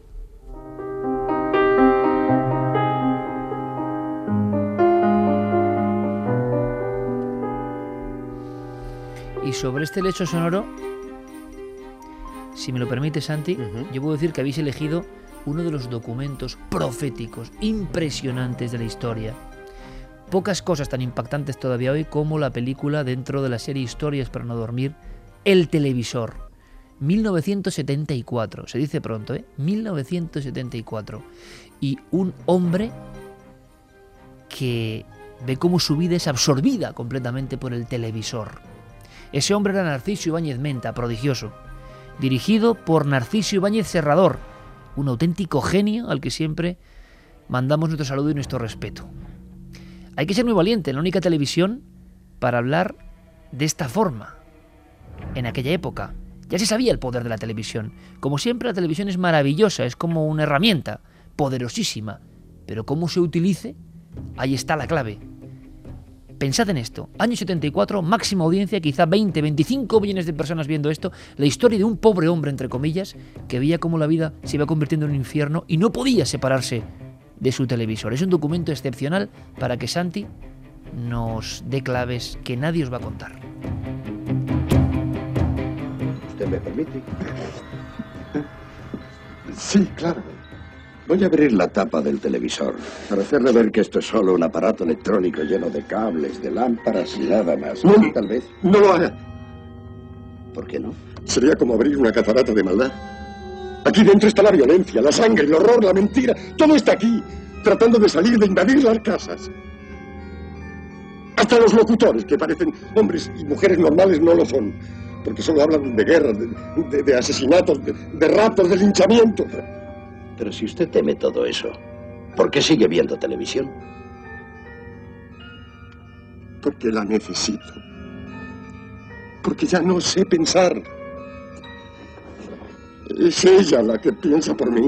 Y sobre este lecho sonoro, si me lo permite, Santi, uh-huh. yo puedo decir que habéis elegido uno de los documentos proféticos impresionantes de la historia. Pocas cosas tan impactantes todavía hoy como la película dentro de la serie Historias para no dormir, El televisor, mil novecientos setenta y cuatro, se dice pronto, ¿eh? mil novecientos setenta y cuatro, y un hombre que ve cómo su vida es absorbida completamente por el televisor. Ese hombre era Narciso Ibáñez Menta, prodigioso, dirigido por Narciso Ibáñez Serrador, un auténtico genio al que siempre mandamos nuestro saludo y nuestro respeto. Hay que ser muy valiente en la única televisión para hablar de esta forma. En aquella época ya se sabía el poder de la televisión. Como siempre, la televisión es maravillosa, es como una herramienta poderosísima, pero cómo se utilice, ahí está la clave. Pensad en esto, año setenta y cuatro, máxima audiencia, quizá veinte, veinticinco millones de personas viendo esto, la historia de un pobre hombre, entre comillas, que veía cómo la vida se iba convirtiendo en un infierno y no podía separarse de su televisor. Es un documento excepcional para que Santi nos dé claves que nadie os va a contar. ¿Usted me permite? Sí, claro. Voy a abrir la tapa del televisor para hacerle ver que esto es solo un aparato electrónico lleno de cables, de lámparas y nada más. No, Tal vez. No lo haga. ¿Por qué no? Sería como abrir una catarata de maldad. Aquí dentro está la violencia, la sangre, el horror, la mentira. Todo está aquí, tratando de salir, de invadir las casas. Hasta los locutores, que parecen hombres y mujeres normales, no lo son. Porque solo hablan de guerras, de, de, de asesinatos, de, de raptos, de linchamientos. Pero si usted teme todo eso, ¿por qué sigue viendo televisión? Porque la necesito. Porque ya no sé pensar. Es ella la que piensa por mí.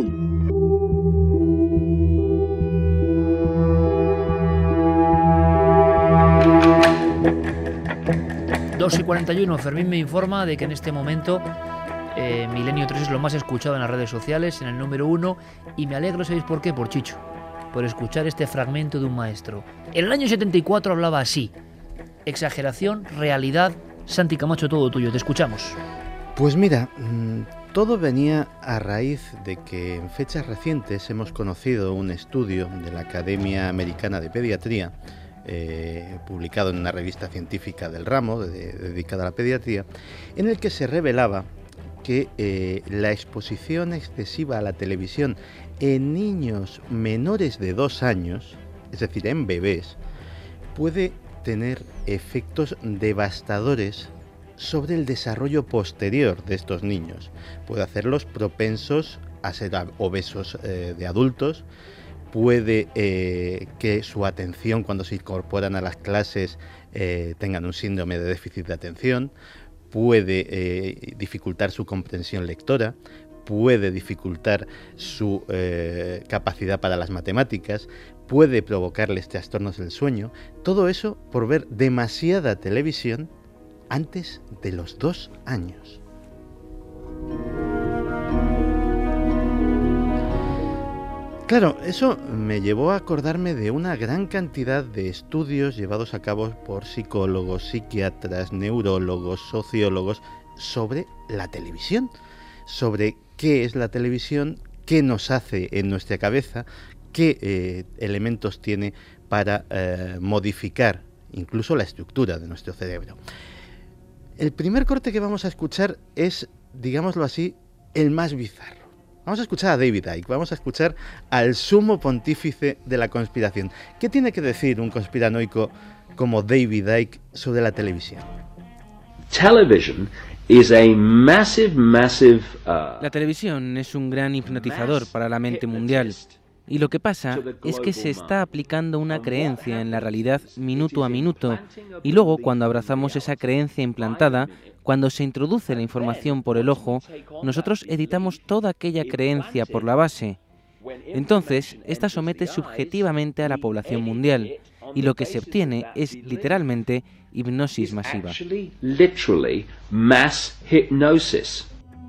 dos y cuarenta y uno, Fermín me informa de que en este momento eh, Milenio tres es lo más escuchado en las redes sociales, en el número uno, y me alegro, ¿sabéis por qué? Por Chicho, por escuchar este fragmento de un maestro. En el año setenta y cuatro hablaba así: exageración, realidad. Santi Camacho, todo tuyo, te escuchamos. Pues mira, todo venía a raíz de que en fechas recientes hemos conocido un estudio de la Academia Americana de Pediatría, eh, publicado en una revista científica del ramo, de, dedicada a la pediatría, en el que se revelaba que eh, la exposición excesiva a la televisión en niños menores de dos años, es decir, en bebés, puede tener efectos devastadores sobre el desarrollo posterior de estos niños. Puede hacerlos propensos a ser obesos eh, de adultos, puede eh, que su atención cuando se incorporan a las clases eh, tengan un síndrome de déficit de atención, puede eh, dificultar su comprensión lectora, puede dificultar su eh, capacidad para las matemáticas, puede provocarles trastornos del sueño. Todo eso por ver demasiada televisión antes de los dos años. Claro, eso me llevó a acordarme de una gran cantidad de estudios llevados a cabo por psicólogos, psiquiatras, neurólogos, sociólogos sobre la televisión, sobre qué es la televisión, qué nos hace en nuestra cabeza, qué eh, elementos tiene para eh, modificar incluso la estructura de nuestro cerebro. El primer corte que vamos a escuchar es, digámoslo así, el más bizarro. Vamos a escuchar a David Icke, vamos a escuchar al sumo pontífice de la conspiración. ¿Qué tiene que decir un conspiranoico como David Icke sobre la televisión? Television is a massive, massive, uh, La televisión es un gran hipnotizador para la mente mundial. Y lo que pasa es que se está aplicando una creencia en la realidad minuto a minuto. Y luego, cuando abrazamos esa creencia implantada, cuando se introduce la información por el ojo, nosotros editamos toda aquella creencia por la base. Entonces, esta somete subjetivamente a la población mundial. Y lo que se obtiene es literalmente hipnosis masiva. literally mass hypnosis.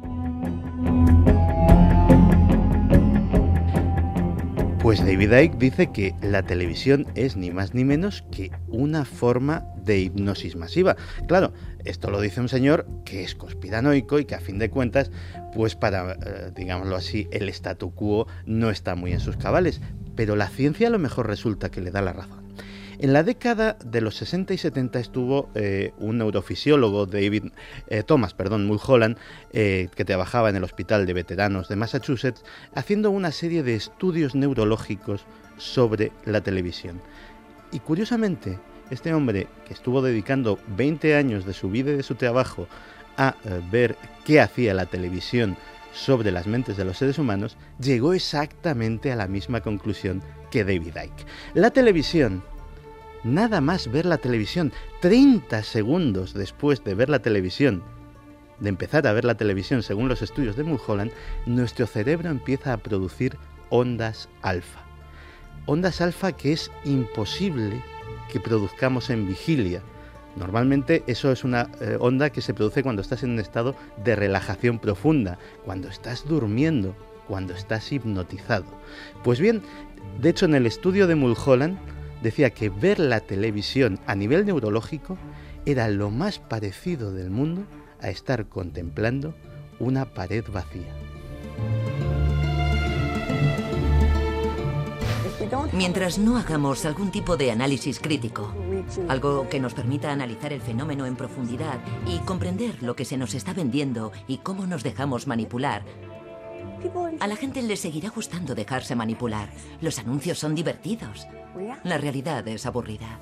Pues David Icke dice que la televisión es ni más ni menos que una forma de hipnosis masiva. Claro, esto lo dice un señor que es conspiranoico y que a fin de cuentas, pues para, eh, digámoslo así, el statu quo no está muy en sus cabales, pero la ciencia a lo mejor resulta que le da la razón. En la década de los sesenta y setenta estuvo eh, un neurofisiólogo, David eh, Thomas, perdón, Mulholland, eh, que trabajaba en el Hospital de Veteranos de Massachusetts, haciendo una serie de estudios neurológicos sobre la televisión. Y curiosamente, este hombre, que estuvo dedicando veinte años de su vida y de su trabajo a eh, ver qué hacía la televisión sobre las mentes de los seres humanos, llegó exactamente a la misma conclusión que David Icke. La televisión, nada más ver la televisión, treinta segundos después de ver la televisión, de empezar a ver la televisión según los estudios de Mulholland, nuestro cerebro empieza a producir ondas alfa. Ondas alfa que es imposible que produzcamos en vigilia. Normalmente eso es una eh, onda que se produce cuando estás en un estado de relajación profunda, cuando estás durmiendo, cuando estás hipnotizado. Pues bien, de hecho en el estudio de Mulholland decía que ver la televisión a nivel neurológico era lo más parecido del mundo a estar contemplando una pared vacía. Mientras no hagamos algún tipo de análisis crítico, algo que nos permita analizar el fenómeno en profundidad y comprender lo que se nos está vendiendo y cómo nos dejamos manipular, a la gente le seguirá gustando dejarse manipular. Los anuncios son divertidos. La realidad es aburrida.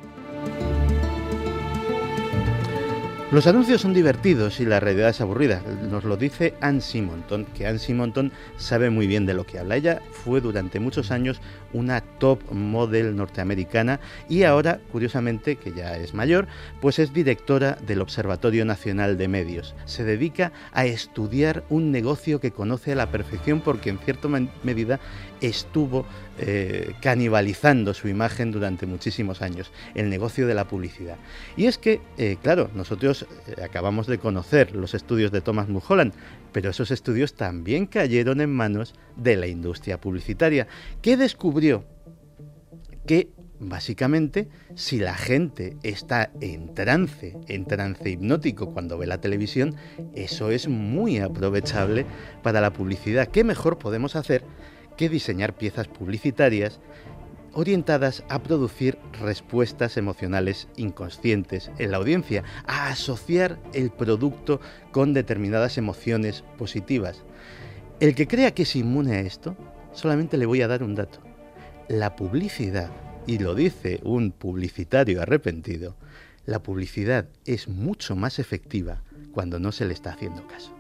Los anuncios son divertidos y la realidad es aburrida. Nos lo dice Anne Simonton, que Anne Simonton sabe muy bien de lo que habla. Ella fue durante muchos años una top model norteamericana y ahora, curiosamente, que ya es mayor, pues es directora del Observatorio Nacional de Medios. Se dedica a estudiar un negocio que conoce a la perfección porque en cierta medida estuvo eh, canibalizando su imagen durante muchísimos años, el negocio de la publicidad. Y es que, eh, claro, nosotros eh, acabamos de conocer los estudios de Thomas Mulholland, pero esos estudios también cayeron en manos de la industria publicitaria, que descubrió que, básicamente, si la gente está en trance, en trance hipnótico cuando ve la televisión, eso es muy aprovechable para la publicidad. ¿Qué mejor podemos hacer que diseñar piezas publicitarias orientadas a producir respuestas emocionales inconscientes en la audiencia, a asociar el producto con determinadas emociones positivas? El que crea que es inmune a esto, solamente le voy a dar un dato. La publicidad, y lo dice un publicitario arrepentido, la publicidad es mucho más efectiva cuando no se le está haciendo caso.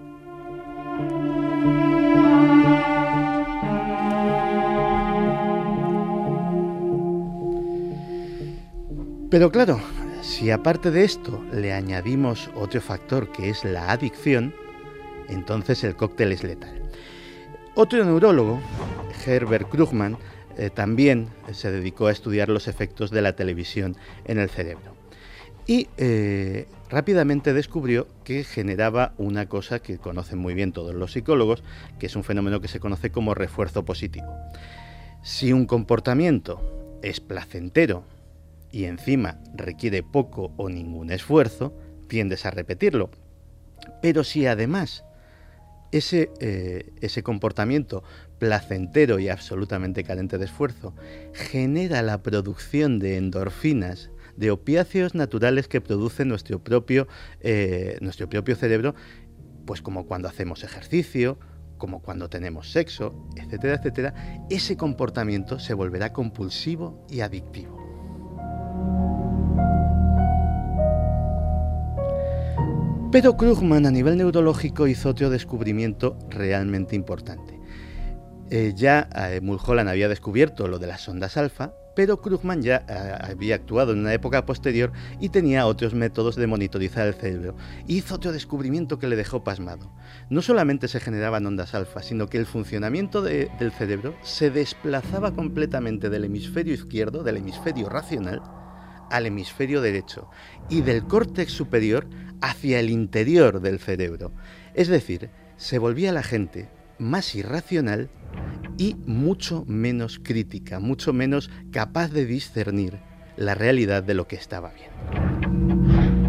Pero claro, si aparte de esto le añadimos otro factor que es la adicción, entonces el cóctel es letal. Otro neurólogo, Herbert Krugman, eh, también se dedicó a estudiar los efectos de la televisión en el cerebro. Y eh, rápidamente descubrió que generaba una cosa que conocen muy bien todos los psicólogos, que es un fenómeno que se conoce como refuerzo positivo. Si un comportamiento es placentero y encima requiere poco o ningún esfuerzo, tiendes a repetirlo. Pero si además ese, eh, ese comportamiento placentero y absolutamente carente de esfuerzo genera la producción de endorfinas, de opiáceos naturales que produce nuestro propio, eh, nuestro propio cerebro, pues como cuando hacemos ejercicio, como cuando tenemos sexo, etcétera, etcétera, ese comportamiento se volverá compulsivo y adictivo. Pero Krugman a nivel neurológico hizo otro descubrimiento realmente importante. Eh, ya eh, Mulholland había descubierto lo de las ondas alfa, pero Krugman ya eh, había actuado en una época posterior y tenía otros métodos de monitorizar el cerebro. Hizo otro descubrimiento que le dejó pasmado. No solamente se generaban ondas alfa, sino que el funcionamiento de, del cerebro se desplazaba completamente del hemisferio izquierdo, del hemisferio racional, al hemisferio derecho, y del córtex superior hacia el interior del cerebro. Es decir, se volvía la gente más irracional y mucho menos crítica, mucho menos capaz de discernir la realidad de lo que estaba viendo.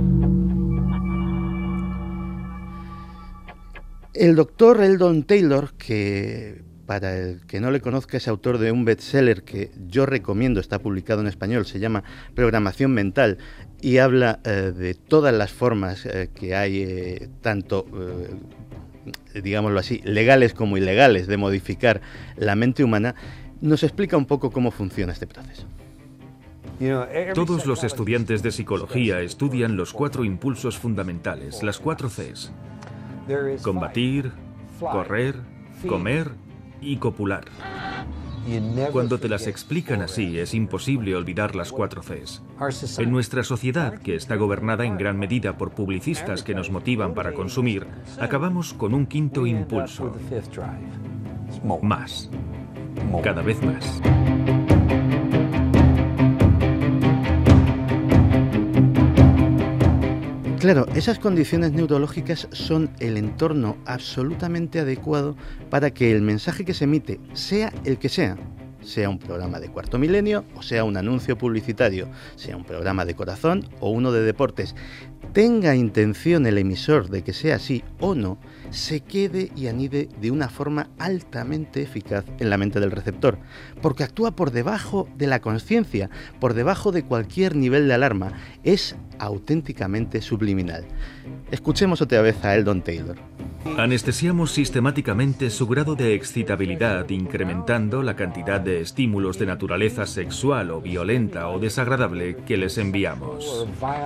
El doctor Eldon Taylor, que para el que no le conozca es autor de un bestseller que yo recomiendo, está publicado en español, se llama Programación Mental, y habla eh, de todas las formas eh, que hay, eh, tanto, eh, digámoslo así, legales como ilegales, de modificar la mente humana. Nos explica un poco cómo funciona este proceso. Todos los estudiantes de psicología estudian los cuatro impulsos fundamentales, las cuatro Cs. Combatir, correr, comer y copular. Cuando te las explican así, es imposible olvidar las cuatro Cs. En nuestra sociedad, que está gobernada en gran medida por publicistas que nos motivan para consumir, acabamos con un quinto impulso. Más. Cada vez más. Claro, esas condiciones neurológicas son el entorno absolutamente adecuado para que el mensaje que se emite, sea el que sea, sea un programa de Cuarto Milenio o sea un anuncio publicitario, sea un programa de corazón o uno de deportes, tenga intención el emisor de que sea así o no, se quede y anide de una forma altamente eficaz en la mente del receptor, porque actúa por debajo de la conciencia, por debajo de cualquier nivel de alarma, es auténticamente subliminal. Escuchemos otra vez a Eldon Taylor. Anestesiamos sistemáticamente su grado de excitabilidad, incrementando la cantidad de estímulos de naturaleza sexual o violenta o desagradable que les enviamos.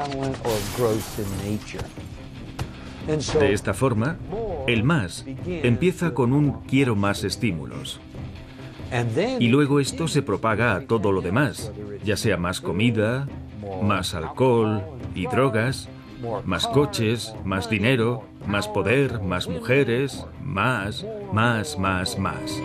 De esta forma, el más empieza con un quiero más estímulos. Y luego esto se propaga a todo lo demás, ya sea más comida, más alcohol y drogas, más coches, más dinero, más poder, más mujeres, más, más, más, más.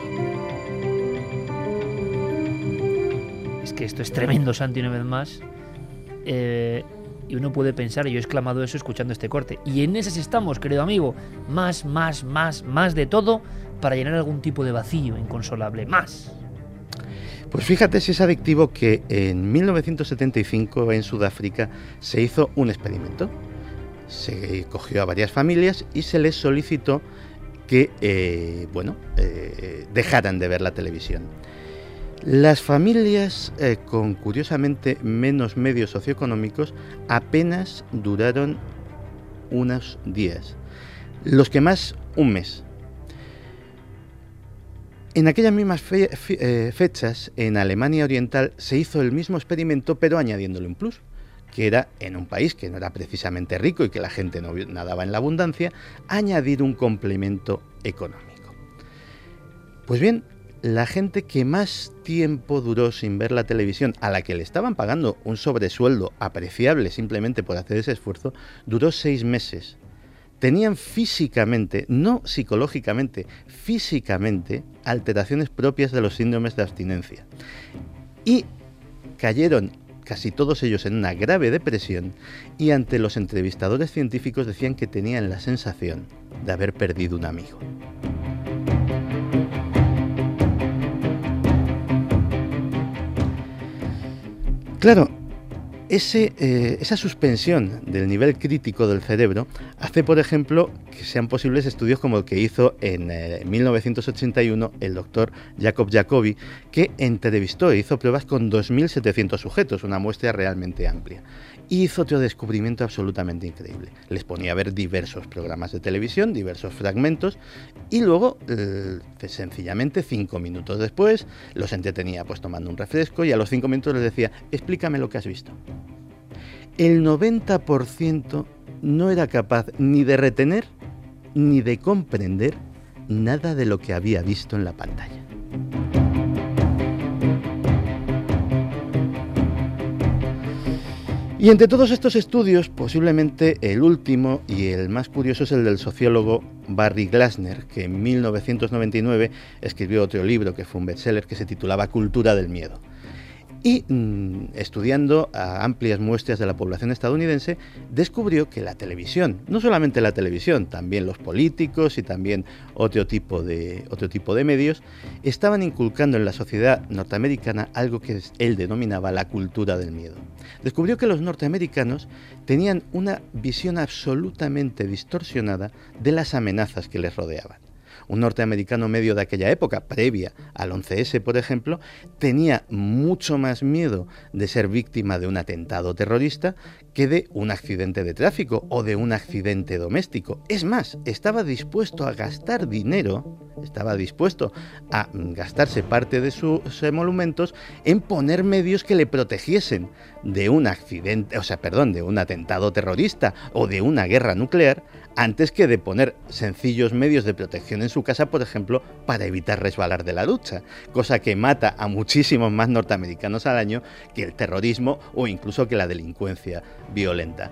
Es que esto es tremendo, Santi, una vez más. Eh, y uno puede pensar, y yo he exclamado eso escuchando este corte, y en esas estamos, querido amigo, más, más, más, más de todo para llenar algún tipo de vacío inconsolable, más. Pues fíjate si es adictivo que en mil novecientos setenta y cinco en Sudáfrica se hizo un experimento. Se cogió a varias familias y se les solicitó que, eh, bueno, eh, dejaran de ver la televisión. Las familias eh, con, curiosamente, menos medios socioeconómicos apenas duraron unos días. Los que más, un mes. En aquellas mismas fe fe eh, fechas, en Alemania Oriental, se hizo el mismo experimento, pero añadiéndole un plus, que era, en un país que no era precisamente rico y que la gente no nadaba en la abundancia, añadir un complemento económico. Pues bien, la gente que más tiempo duró sin ver la televisión, a la que le estaban pagando un sobresueldo apreciable simplemente por hacer ese esfuerzo, duró seis meses. Tenían físicamente, no psicológicamente, físicamente, alteraciones propias de los síndromes de abstinencia. Y cayeron casi todos ellos en una grave depresión, y ante los entrevistadores científicos decían que tenían la sensación de haber perdido un amigo. Claro, ese, eh, esa suspensión del nivel crítico del cerebro hace, por ejemplo, que sean posibles estudios como el que hizo en eh, mil novecientos ochenta y uno el doctor Jacob Jacobi, que entrevistó e hizo pruebas con dos mil setecientos sujetos, una muestra realmente amplia. Y hizo otro descubrimiento absolutamente increíble. Les ponía a ver diversos programas de televisión, diversos fragmentos, y luego, eh, sencillamente, cinco minutos después, los entretenía pues tomando un refresco, y a los cinco minutos les decía, explícame lo que has visto. El noventa por ciento no era capaz ni de retener ni de comprender nada de lo que había visto en la pantalla. Y entre todos estos estudios, posiblemente el último y el más curioso es el del sociólogo Barry Glassner, que en mil novecientos noventa y nueve escribió otro libro que fue un bestseller que se titulaba Cultura del miedo. Y mmm, estudiando a amplias muestras de la población estadounidense, descubrió que la televisión, no solamente la televisión, también los políticos y también otro tipo de, otro tipo de medios, estaban inculcando en la sociedad norteamericana algo que él denominaba la cultura del miedo. Descubrió que los norteamericanos tenían una visión absolutamente distorsionada de las amenazas que les rodeaban. Un norteamericano medio de aquella época, previa al once ese, por ejemplo, tenía mucho más miedo de ser víctima de un atentado terrorista que de un accidente de tráfico o de un accidente doméstico. Es más, estaba dispuesto a gastar dinero, estaba dispuesto a gastarse parte de sus emolumentos en poner medios que le protegiesen de un accidente, o sea, perdón, de un atentado terrorista o de una guerra nuclear, antes que de poner sencillos medios de protección en su casa, por ejemplo, para evitar resbalar de la ducha, cosa que mata a muchísimos más norteamericanos al año que el terrorismo o incluso que la delincuencia violenta.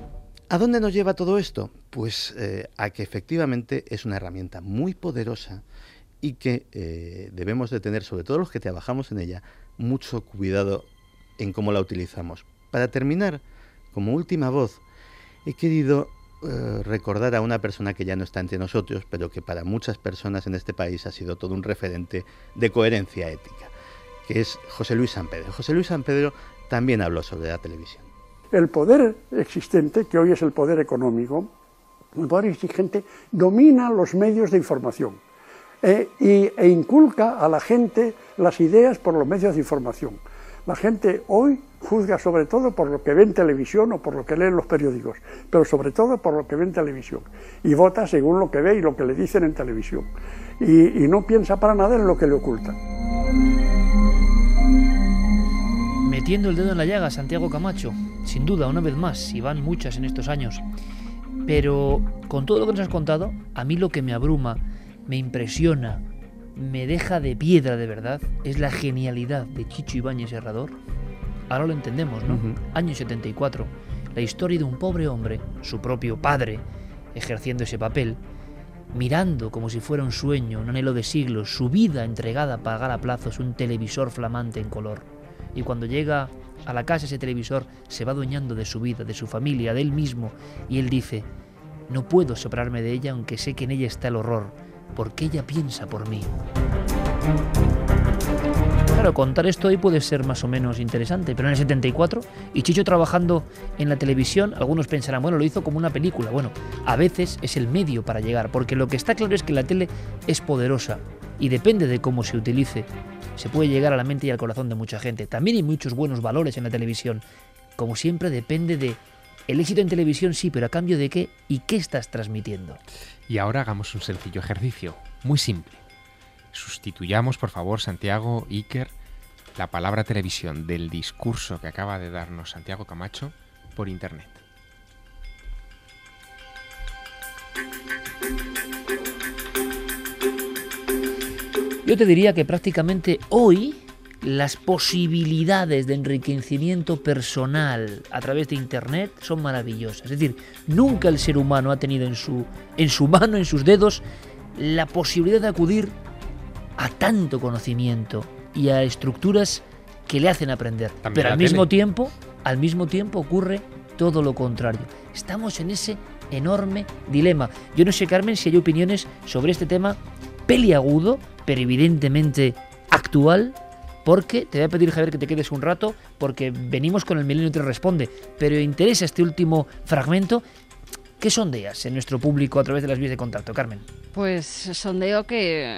¿A dónde nos lleva todo esto? Pues eh, a que efectivamente es una herramienta muy poderosa y que eh, debemos de tener, sobre todo los que trabajamos en ella, mucho cuidado en cómo la utilizamos. Para terminar, como última voz, he querido eh, recordar a una persona que ya no está entre nosotros, pero que para muchas personas en este país ha sido todo un referente de coherencia ética, que es José Luis Sampedro. José Luis Sampedro también habló sobre la televisión. El poder existente, que hoy es el poder económico, el poder existente domina los medios de información eh, y, e inculca a la gente las ideas por los medios de información. La gente hoy juzga sobre todo por lo que ve en televisión o por lo que lee en los periódicos, pero sobre todo por lo que ve en televisión, y vota según lo que ve y lo que le dicen en televisión, y, y no piensa para nada en lo que le ocultan. Metiendo el dedo en la llaga, Santiago Camacho, sin duda, una vez más, y van muchas en estos años, pero con todo lo que nos has contado, a mí lo que me abruma, me impresiona, me deja de piedra de verdad, es la genialidad de Chicho Ibáñez Serrador. Ahora lo entendemos, ¿no? Uh-huh. Año setenta y cuatro, la historia de un pobre hombre, su propio padre, ejerciendo ese papel, mirando como si fuera un sueño, un anhelo de siglos, su vida entregada a pagar a plazos un televisor flamante en color. Y cuando llega a la casa ese televisor, se va adueñando de su vida, de su familia, de él mismo, y él dice: no puedo separarme de ella aunque sé que en ella está el horror, porque ella piensa por mí. Claro, contar esto hoy puede ser más o menos interesante, pero en el setenta y cuatro, y Chicho trabajando en la televisión, algunos pensarán, bueno, lo hizo como una película. Bueno, a veces es el medio para llegar, porque lo que está claro es que la tele es poderosa, y depende de cómo se utilice, se puede llegar a la mente y al corazón de mucha gente. También hay muchos buenos valores en la televisión. Como siempre, depende de el éxito en televisión, sí, pero ¿a cambio de qué? ¿Y qué estás transmitiendo? Y ahora hagamos un sencillo ejercicio, muy simple. Sustituyamos, por favor, Santiago, Iker, la palabra televisión del discurso que acaba de darnos Santiago Camacho por internet. Yo te diría que prácticamente hoy las posibilidades de enriquecimiento personal a través de internet son maravillosas. Es decir, nunca el ser humano ha tenido en su, en su mano, en sus dedos, la posibilidad de acudir a tanto conocimiento y a estructuras que le hacen aprender. También Pero al mismo tele. tiempo, al mismo tiempo ocurre todo lo contrario. Estamos en ese enorme dilema. Yo no sé, Carmen, si hay opiniones sobre este tema peliagudo, pero evidentemente actual, porque te voy a pedir, Javier, que te quedes un rato, porque venimos con el Milenio te responde, pero interesa este último fragmento. ¿Qué sondeas en nuestro público a través de las vías de contacto, Carmen? Pues sondeo que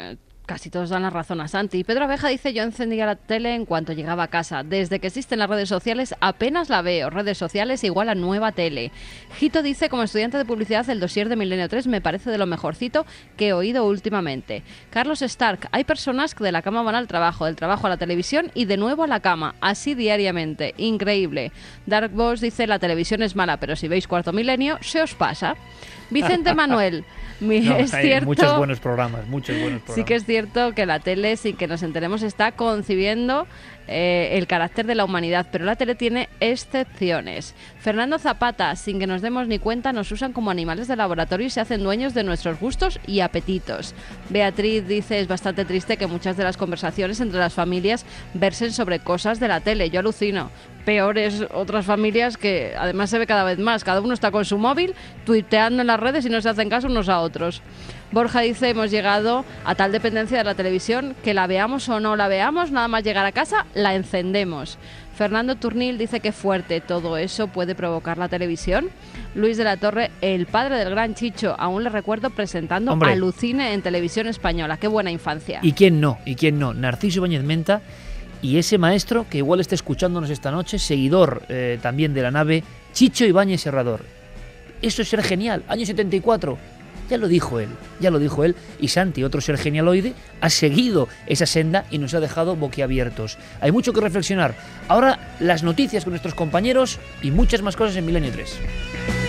Casi todos dan la razón a Santi. Pedro Abeja dice, yo encendía la tele en cuanto llegaba a casa. Desde que existen las redes sociales apenas la veo. Redes sociales igual a nueva tele. Gito dice, como estudiante de publicidad, el dossier de Milenio tres me parece de lo mejorcito que he oído últimamente. Carlos Stark, hay personas que de la cama van al trabajo, del trabajo a la televisión y de nuevo a la cama. Así diariamente. Increíble. Dark Boss dice, la televisión es mala, pero si veis Cuarto Milenio, se os pasa. Vicente Manuel, no, es hay cierto, muchos buenos programas, muchos buenos programas. Sí que es cierto que la tele, sin que nos enteremos, está concibiendo eh, el carácter de la humanidad, pero la tele tiene excepciones. Fernando Zapata, sin que nos demos ni cuenta, nos usan como animales de laboratorio y se hacen dueños de nuestros gustos y apetitos. Beatriz dice, es bastante triste que muchas de las conversaciones entre las familias versen sobre cosas de la tele. Yo alucino. Peores otras familias que además se ve cada vez más. Cada uno está con su móvil, tuiteando en las redes y no se hacen caso unos a otros. Borja dice, hemos llegado a tal dependencia de la televisión que la veamos o no la veamos, nada más llegar a casa, la encendemos. Fernando Turnil dice que fuerte, todo eso puede provocar la televisión. Luis de la Torre, el padre del gran Chicho, aún le recuerdo presentando Hombre. Alucine en televisión española. Qué buena infancia. ¿Y quién no? ¿Y quién no? Narciso Ibáñez Menta y ese maestro que igual está escuchándonos esta noche, seguidor eh, también de la nave, Chicho Ibáñez Serrador. Eso es ser genial, año setenta y cuatro. Ya lo dijo él, ya lo dijo él. Y Santi, otro ser genialoide, ha seguido esa senda y nos ha dejado boquiabiertos. Hay mucho que reflexionar. Ahora las noticias con nuestros compañeros y muchas más cosas en Milenio tres.